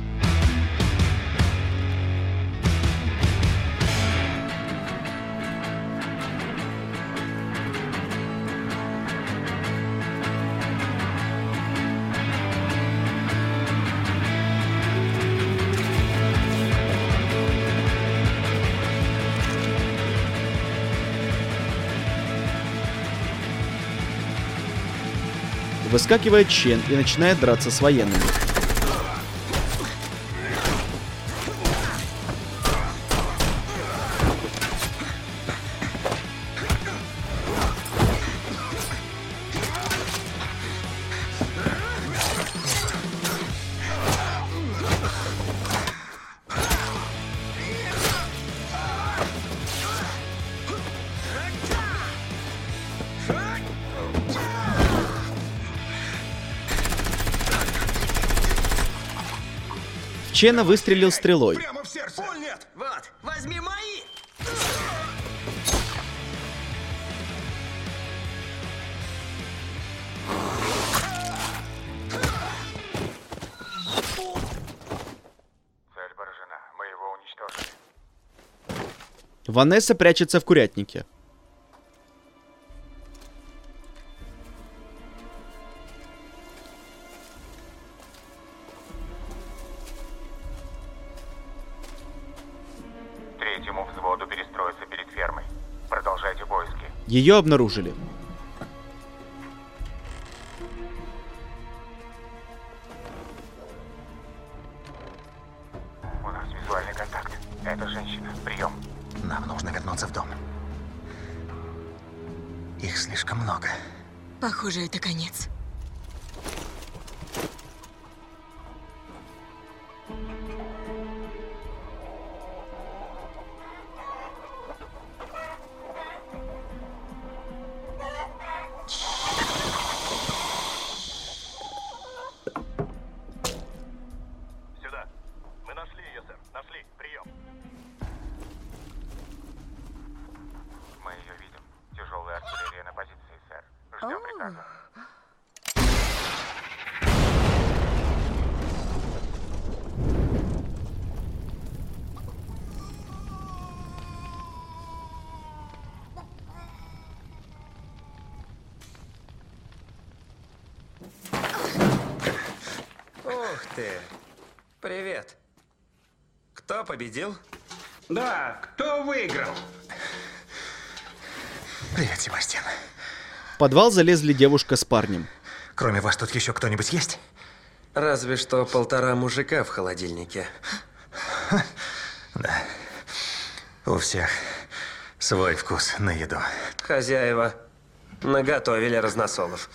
Выскакивает Чен и начинает драться с военными. Чена выстрелил стрелой. Прямо в сердце. Пуль нет. Вот, возьми мои! Цель поражена. Мы его уничтожили. Ванесса прячется в курятнике. Третьему взводу перестроиться перед фермой. Продолжайте поиски. Ее обнаружили. У нас визуальный контакт. Это женщина. Прием. Нам нужно вернуться в дом. Их слишком много. Похоже, это конец. Сюда. Мы нашли ее, сэр. Нашли. Прием. Ух ты. Привет. Кто победил? Да, кто выиграл? Привет, Себастьян. В подвал залезли девушка с парнем. Кроме вас тут еще кто-нибудь есть? Разве что 1,5 мужика в холодильнике. Да. У всех свой вкус на еду. Хозяева наготовили разносолов.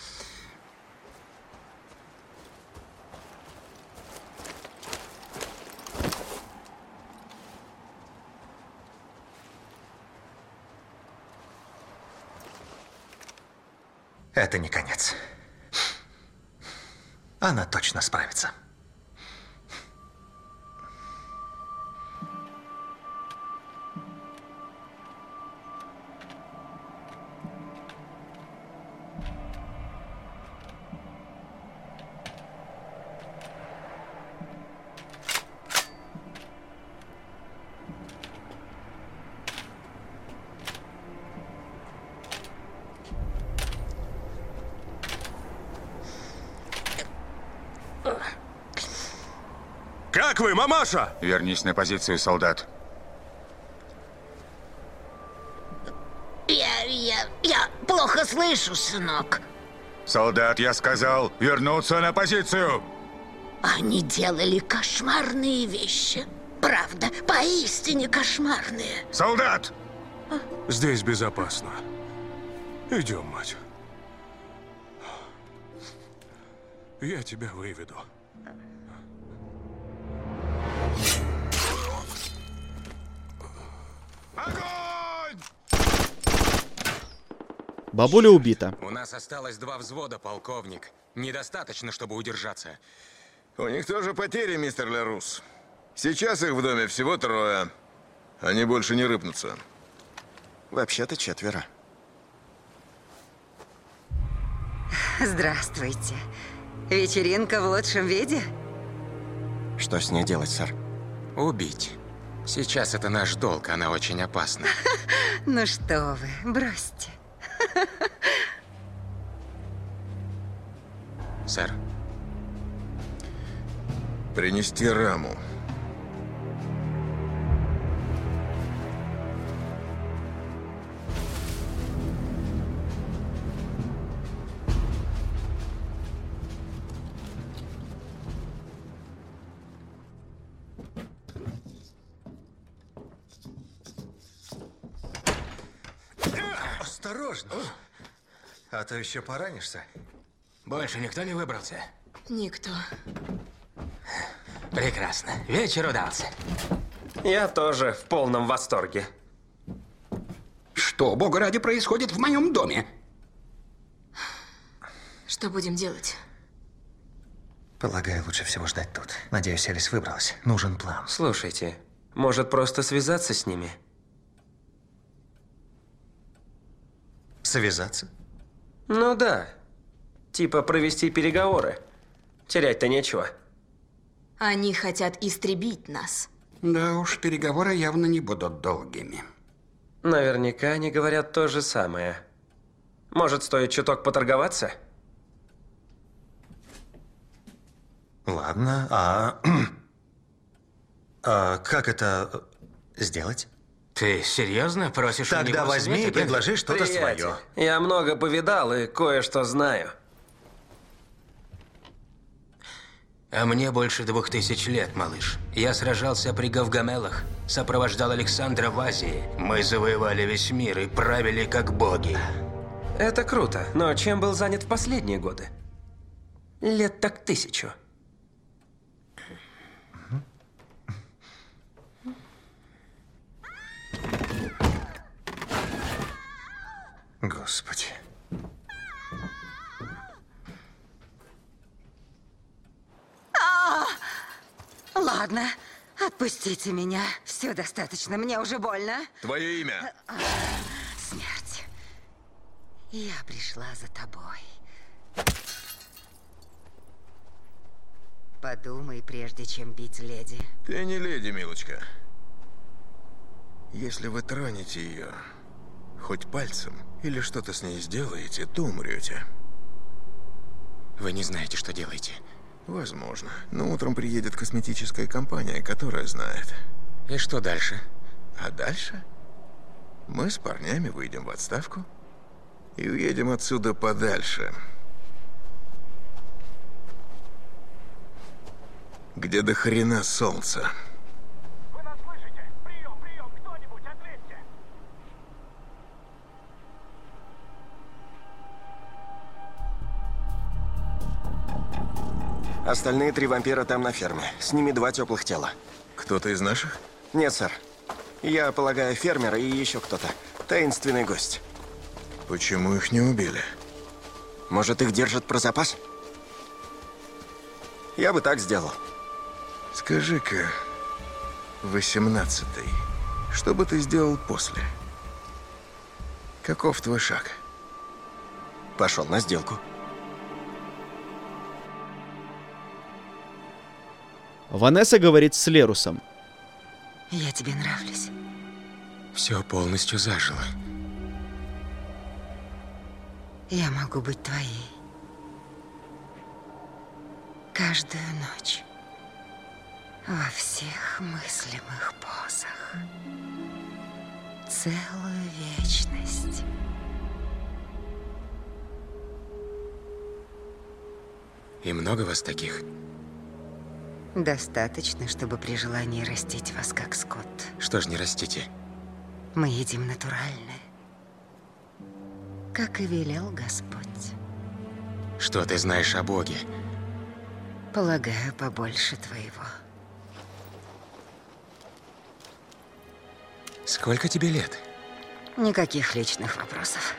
Это не конец. Она точно справится. Как вы, мамаша? Вернись на позицию, солдат. Я плохо слышу, сынок. Солдат, я сказал, вернуться на позицию! Они делали кошмарные вещи. Правда, поистине кошмарные. Солдат! Здесь безопасно. Идем, мать. Я тебя выведу. Бабуля убита. У нас осталось 2 взвода, полковник. Недостаточно, чтобы удержаться. У них тоже потери, мистер Лерус. Сейчас их в доме всего 3. Они больше не рыпнутся. Вообще-то 4. Здравствуйте. Вечеринка в лучшем виде? Что с ней делать, сэр? Убить. Сейчас это наш долг, она очень опасна. Ну что вы, бросьте. Сэр. Принести раму. Осторожно. А то еще поранишься. Больше никто не выбрался? Никто. Прекрасно. Вечер удался. Я тоже в полном восторге. Что, бога ради, происходит в моем доме? Что будем делать? Полагаю, лучше всего ждать тут. Надеюсь, Элис выбралась. Нужен план. Слушайте, может просто связаться с ними? Связаться? Ну да. Типа провести переговоры. Терять-то нечего. Они хотят истребить нас. Да уж, переговоры явно не будут долгими. Наверняка они говорят то же самое. Может, стоит чуток поторговаться? Ладно, а как это сделать? Ты серьезно просишь у него Тогда возьми совета, и предложи что-то Приятель, свое. я много повидал и кое-что знаю. А мне больше 2000 лет, малыш. Я сражался при Гавгамелах, сопровождал Александра в Азии. Мы завоевали весь мир и правили как боги. Это круто, но чем был занят в последние годы? Лет так 1000. Господи. Ладно, отпустите меня. Все достаточно, мне уже больно. Твое имя? Смерть. Я пришла за тобой. Подумай, прежде чем бить леди. Ты не леди, милочка. Если вы тронете ее хоть пальцем или что-то с ней сделаете, то умрете. Вы не знаете, что делаете. Возможно. Но утром приедет косметическая компания, которая знает. И что дальше? А дальше мы с парнями выйдем в отставку и уедем отсюда подальше. Где до хрена солнца. Вы нас слышите? Прием, прием, кто-нибудь, ответьте! Остальные 3 вампира там на ферме. С ними 2 теплых тела. Кто-то из наших? Нет, сэр. Я полагаю, фермер и еще кто-то. Таинственный гость. Почему их не убили? Может, их держат про запас? Я бы так сделал. Скажи-ка, 18-й, что бы ты сделал после? Каков твой шаг? Пошел на сделку. Ванесса говорит с Лерусом. Я тебе нравлюсь. Все полностью зажило. Я могу быть твоей. Каждую ночь. Во всех мыслимых позах. Целую вечность. И много вас таких? Достаточно, чтобы при желании растить вас как скот. Что ж не растите? Мы едим натуральное. Как и велел Господь. Что ты знаешь о Боге? Полагаю, побольше твоего. Сколько тебе лет? Никаких личных вопросов.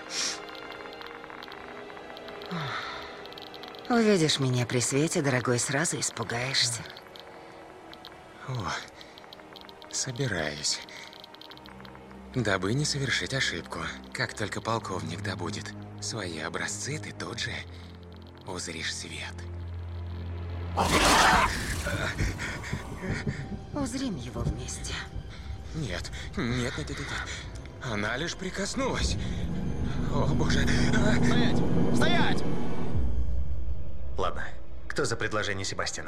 Увидишь меня при свете, дорогой, сразу испугаешься. О, собираюсь. Дабы не совершить ошибку. Как только полковник добудет свои образцы, ты тут же узришь свет. Узрим его вместе. Нет, нет, нет, нет, нет. Она лишь прикоснулась. О, боже. Стоять! Стоять! Ладно. Кто за предложение Себастьяна?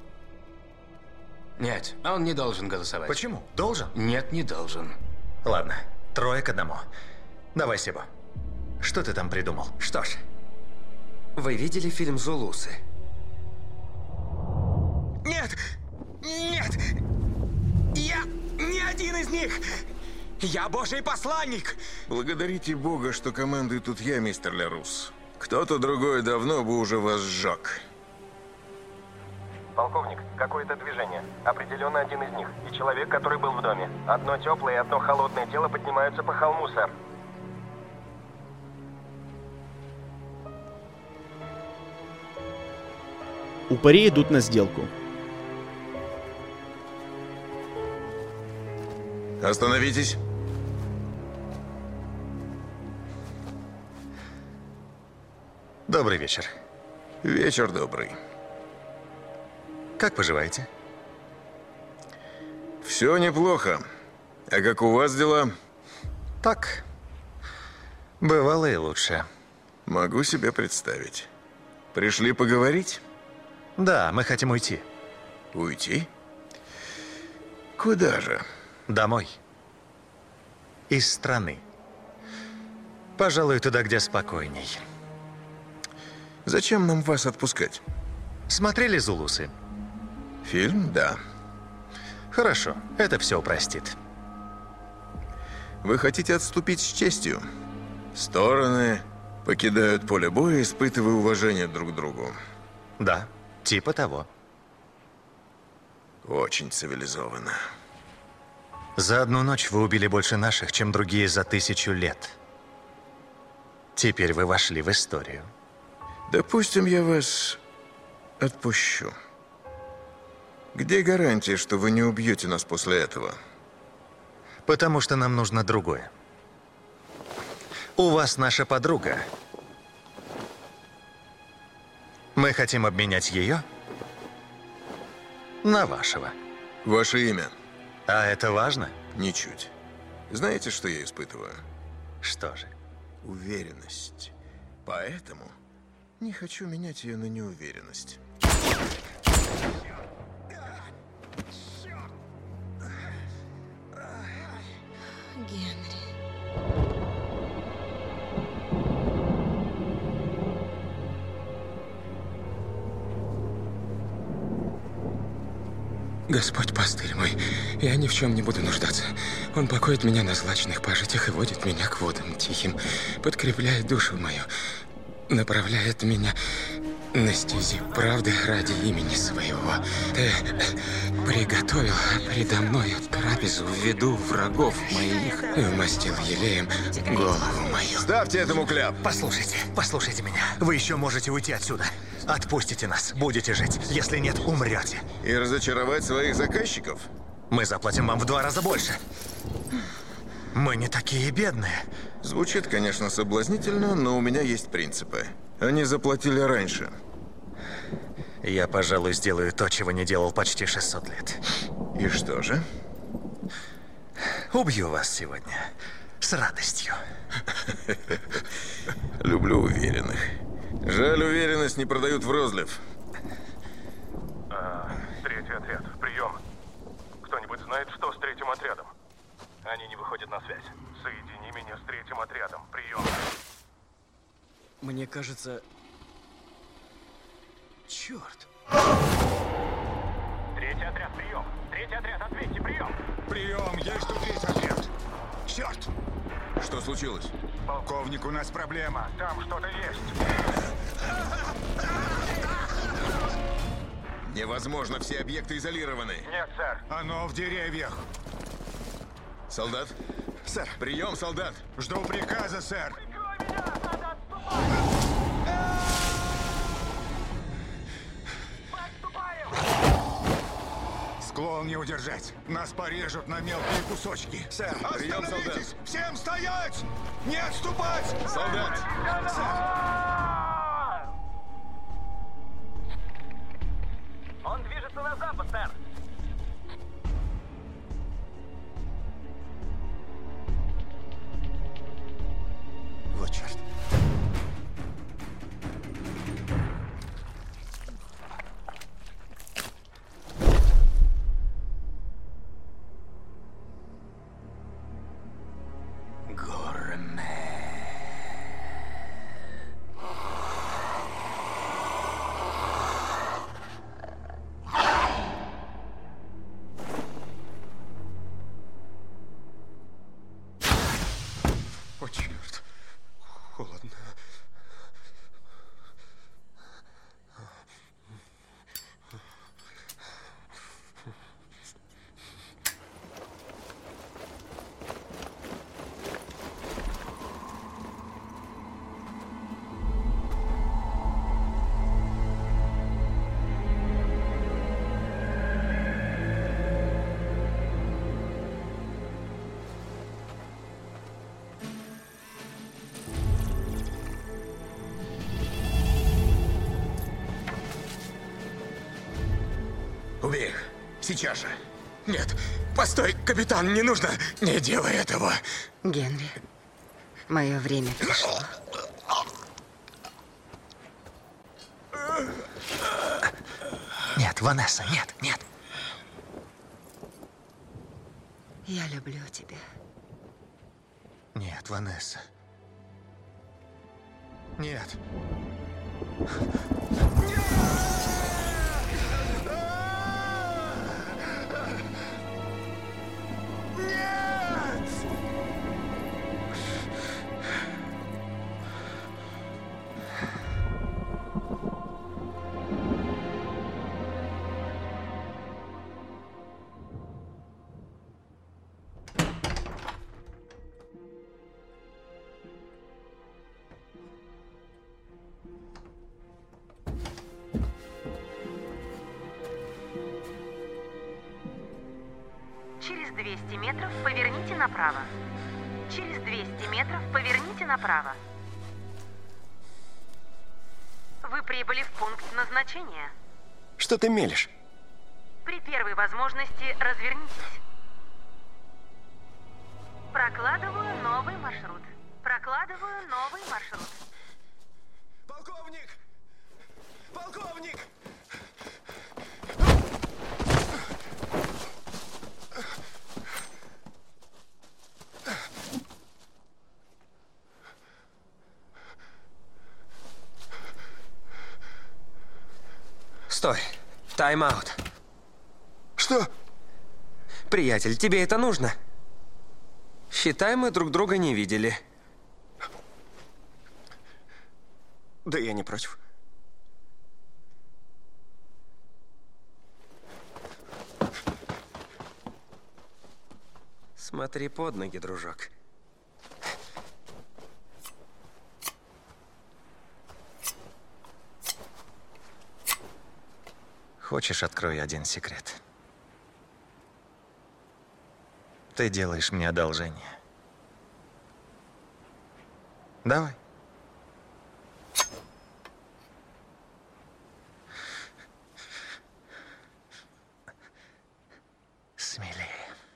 Нет, он не должен голосовать. Почему? Должен? Нет, не должен. Ладно. 3-1. Давай, Себа. Что ты там придумал? Что ж, вы видели фильм «Зулусы»? Нет! Нет! Я не один из них! Я Божий посланник! Благодарите Бога, что командую тут я, мистер Лерус. Кто-то другой давно бы уже вас сжег. Полковник, какое-то движение. Определенно один из них. И человек, который был в доме. Одно теплое и одно холодное тело поднимаются по холму, сэр. Упыри идут на сделку. Остановитесь. Добрый вечер. Вечер добрый. Как поживаете? Все неплохо. А как у вас дела? Так. Бывало и лучше. Могу себе представить. Пришли поговорить? Да, мы хотим уйти. Уйти? Куда же? Домой. Из страны. Пожалуй, туда, где спокойней. Зачем нам вас отпускать? Смотрели «Зулусы»? Фильм? Да. Хорошо, это все упростит. Вы хотите отступить с честью? Стороны покидают поле боя, испытывая уважение друг к другу. Да, типа того. Очень цивилизованно. За одну ночь вы убили больше наших, чем другие за 1000 лет. Теперь вы вошли в историю. Допустим, я вас отпущу. Где гарантия, что вы не убьете нас после этого? Потому что нам нужно другое. У вас наша подруга Мы хотим обменять ее на вашего. Ваше имя? А это важно? Ничуть. Знаете, что я испытываю? Что же? Уверенность. Поэтому не хочу менять ее на неуверенность. Генри. Господь пастырь мой, я ни в чем не буду нуждаться. Он покоит меня на злачных пажитях и водит меня к водам тихим, подкрепляет душу мою, направляет меня на стези правды ради имени своего. Ты приготовил предо мною трапезу в виду врагов моих и умастил елеем голову мою. Ставьте этому кляп. Послушайте меня. Вы еще можете уйти отсюда. Отпустите нас, будете жить. Если нет, умрете. И разочаровать своих заказчиков? Мы заплатим вам в 2 раза больше. Мы не такие бедные. Звучит, конечно, соблазнительно, но у меня есть принципы. Они заплатили раньше. Я, пожалуй, сделаю то, чего не делал почти 600 лет. И что же? Убью вас сегодня. С радостью. Люблю уверенных. Жаль, уверенность не продают в розлив. Третий отряд, прием. Кто-нибудь знает, что с третьим отрядом? Они не выходят на связь. Соедини меня с третьим отрядом, прием. Мне кажется... Черт. Третий отряд, прием. Третий отряд, ответьте, прием. Прием, есть тут третий отряд. Черт! Что случилось? Полковник, у нас проблема. Там что-то есть. Невозможно, все объекты изолированы. Нет, сэр. Оно в деревьях. Солдат? Сэр. Прием, солдат. Жду приказа, сэр. Склон не удержать. Нас порежут на мелкие кусочки. Сэр, прием, солдат. Всем стоять! Не отступать! Солдат! Он движется на запад, сэр. Вот черт. О, черт. Холодно. Убей их. Сейчас же. Нет, постой, капитан, не нужно. Не делай этого. Генри, мое время пришло. Нет, Ванесса, нет, нет. Я люблю тебя. Нет, Ванесса. Нет. Через 200 метров поверните направо. Через 200 метров поверните направо. Вы прибыли в пункт назначения. Что ты мелешь? При первой возможности развернитесь. Прокладываю новый маршрут. Прокладываю новый маршрут. Полковник! Полковник! Стой. Тайм-аут. Что? Приятель, тебе это нужно? Считай, мы друг друга не видели. Да я не против. Смотри под ноги, дружок. Хочешь, открою один секрет? Ты делаешь мне одолжение. Давай. Смелее.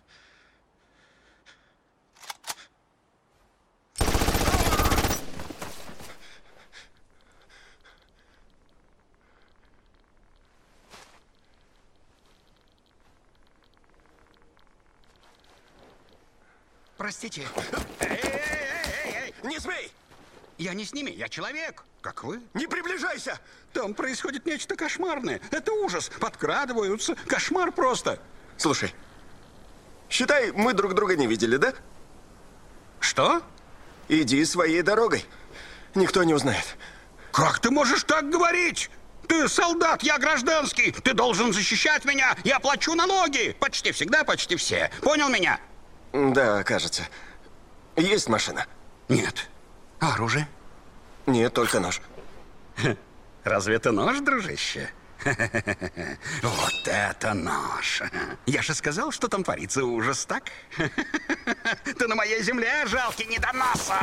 Простите. Эй! Не смей! Я не с ними, я человек, как вы. Не приближайся! Там происходит нечто кошмарное. Это ужас. Подкрадываются. Кошмар просто. Слушай, считай, мы друг друга не видели, да? Что? Иди своей дорогой. Никто не узнает. Как ты можешь так говорить? Ты солдат, я гражданский. Ты должен защищать меня. Я плачу налоги. Почти всегда, почти все. Понял меня? Да, кажется. Есть машина? Нет. А оружие? Нет, только нож. Разве это нож, дружище? Вот это нож. Я же сказал, что там творится ужас, так? Ты на моей земле, жалкий недоноса!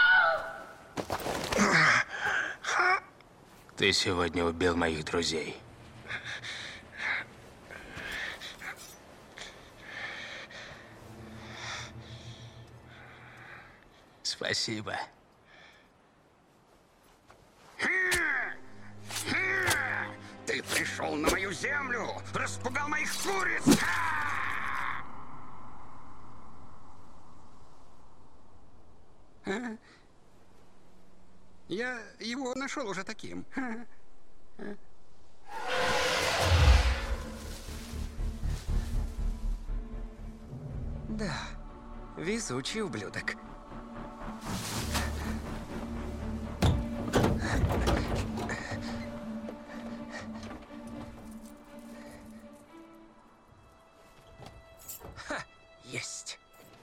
Ты сегодня убил моих друзей. Спасибо. Ты пришел на мою землю, распугал моих куриц. Я его нашел уже таким. Да, везучий ублюдок. Ха, есть.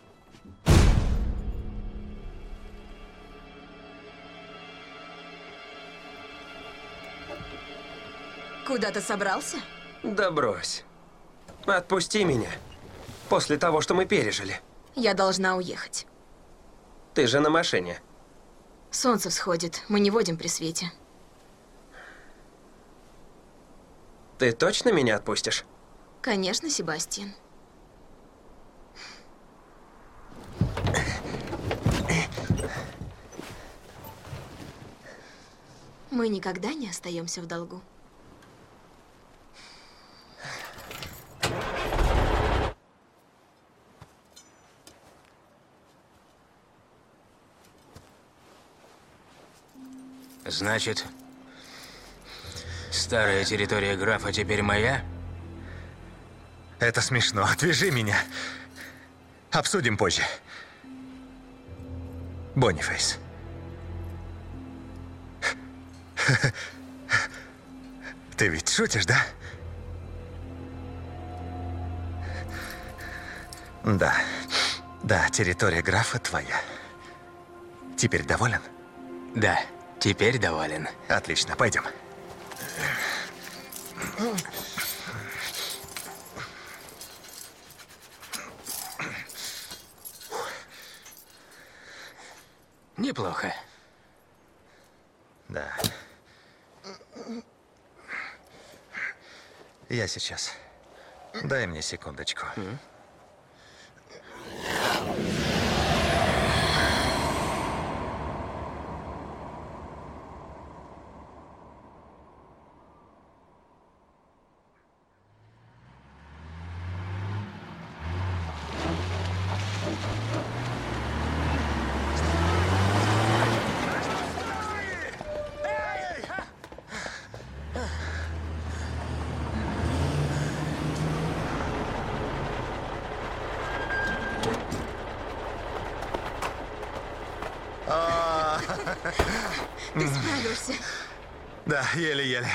Куда ты собрался? Да брось. Отпусти меня. После того, что мы пережили. Я должна уехать. Ты же на машине. Солнце всходит. Мы не водим при свете. Ты точно меня отпустишь? Конечно, Себастьян. Мы никогда не остаемся в долгу. Значит, старая территория графа теперь моя? Это смешно. Отвяжи меня. Обсудим позже. Боннифейс. Ты ведь шутишь, да? Да. Да, территория графа твоя. Теперь доволен? Да, теперь доволен. Отлично, пойдем. Неплохо. Да. Я сейчас. Дай мне секундочку. Ты справился. Да, еле-еле.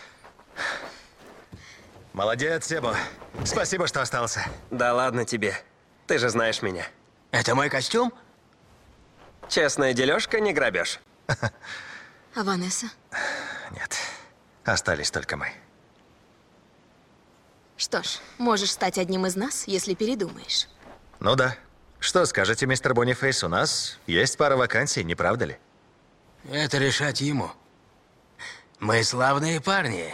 Молодец, Себо. Спасибо, что остался. Да ладно тебе. Ты же знаешь меня. Это мой костюм? Честная дележка, не грабеж. А Ванесса? Нет. Остались только мы. Что ж, можешь стать одним из нас, если передумаешь. Ну да. Что скажете, мистер Боннифейс? У нас есть пара вакансий, не правда ли? Это решать ему. Мы славные парни.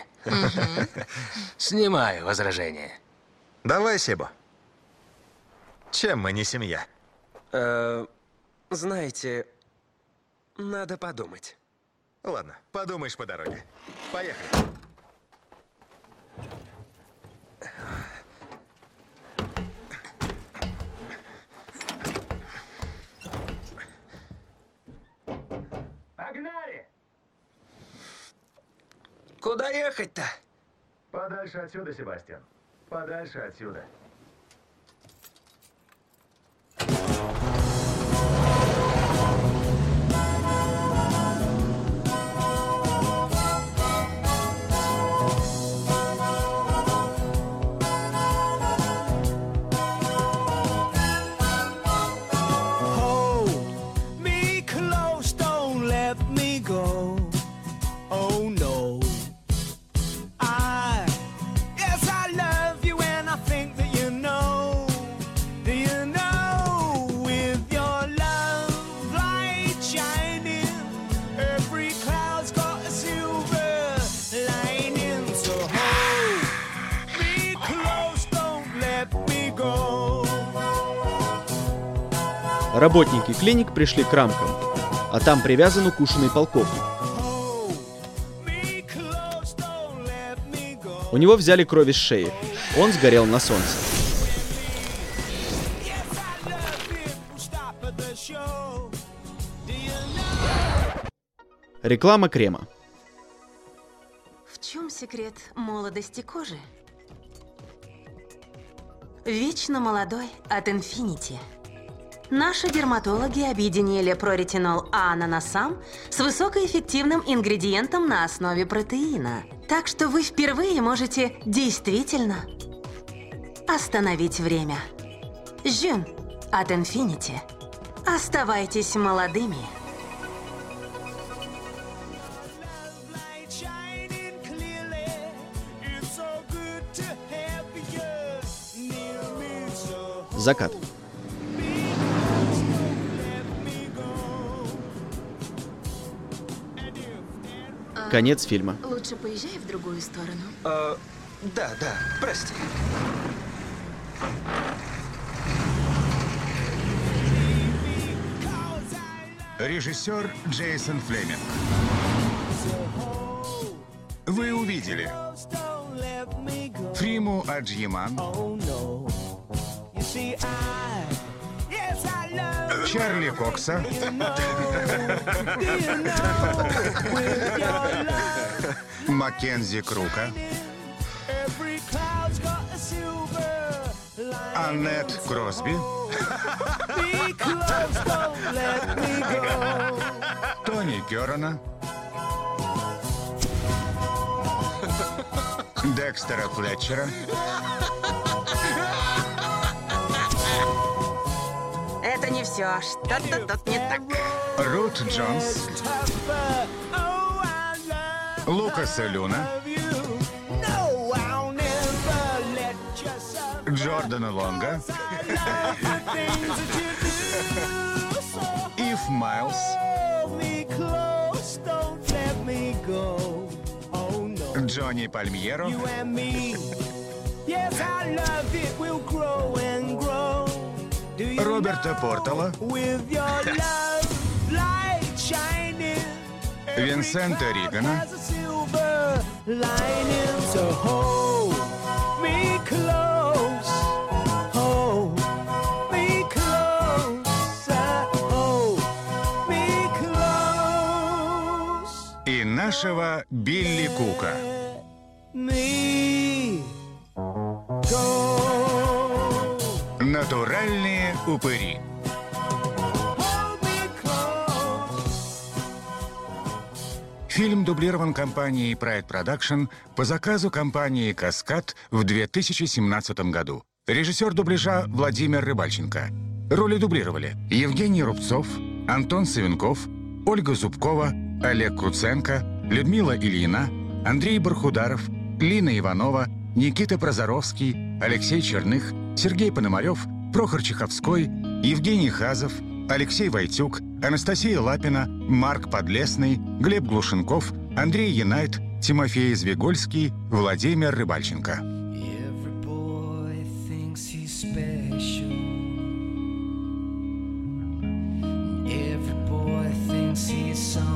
Снимаю возражение. Давай, Себо. Чем мы не семья? Знаете, надо подумать. Ладно, подумаешь по дороге. Поехали. Погнали! Куда ехать-то? Подальше отсюда, Себастьян. Подальше отсюда. Работники клиник пришли к рамкам, а там привязан укушенный полковник. У него взяли кровь из шеи. Он сгорел на солнце. Реклама крема. В чем секрет молодости кожи? Вечно молодой от Infinity. Наши дерматологи объединили проретинол А-ананасам с высокоэффективным ингредиентом на основе протеина. Так что вы впервые можете действительно остановить время. Жюн от Infinity. Оставайтесь молодыми. Закат. Конец фильма. Лучше поезжай в другую сторону. Да, прости. Режиссер Джейсон Флеминг. Вы увидели Фриму Аджьяман, Чарли Кокса, Маккензи Крука, Аннет Кросби, Тони Керрана, Декстера Флетчера, Это не все. Что-то тут не так. Рут Джонс, Лукаса Люна, Джордана Лонга, Ив Майлз, Джонни Пальмьеро, Роберта Портала, Винсента Ригана, и нашего Билли Кука. Натуральные упыри. Фильм дублирован компанией Pride Production по заказу компании «Каскад» в 2017 году. Режиссер дубляжа Владимир Рыбальченко. Роли дублировали Евгений Рубцов, Антон Савенков, Ольга Зубкова, Олег Куценко, Людмила Ильина, Андрей Бархударов, Лина Иванова, Никита Прозоровский, Алексей Черных, Сергей Пономарев, Прохор Чеховской, Евгений Хазов, Алексей Войтюк, Анастасия Лапина, Марк Подлесный, Глеб Глушенков, Андрей Янайт, Тимофей Звегольский, Владимир Рыбальченко. Every boy thinks he's some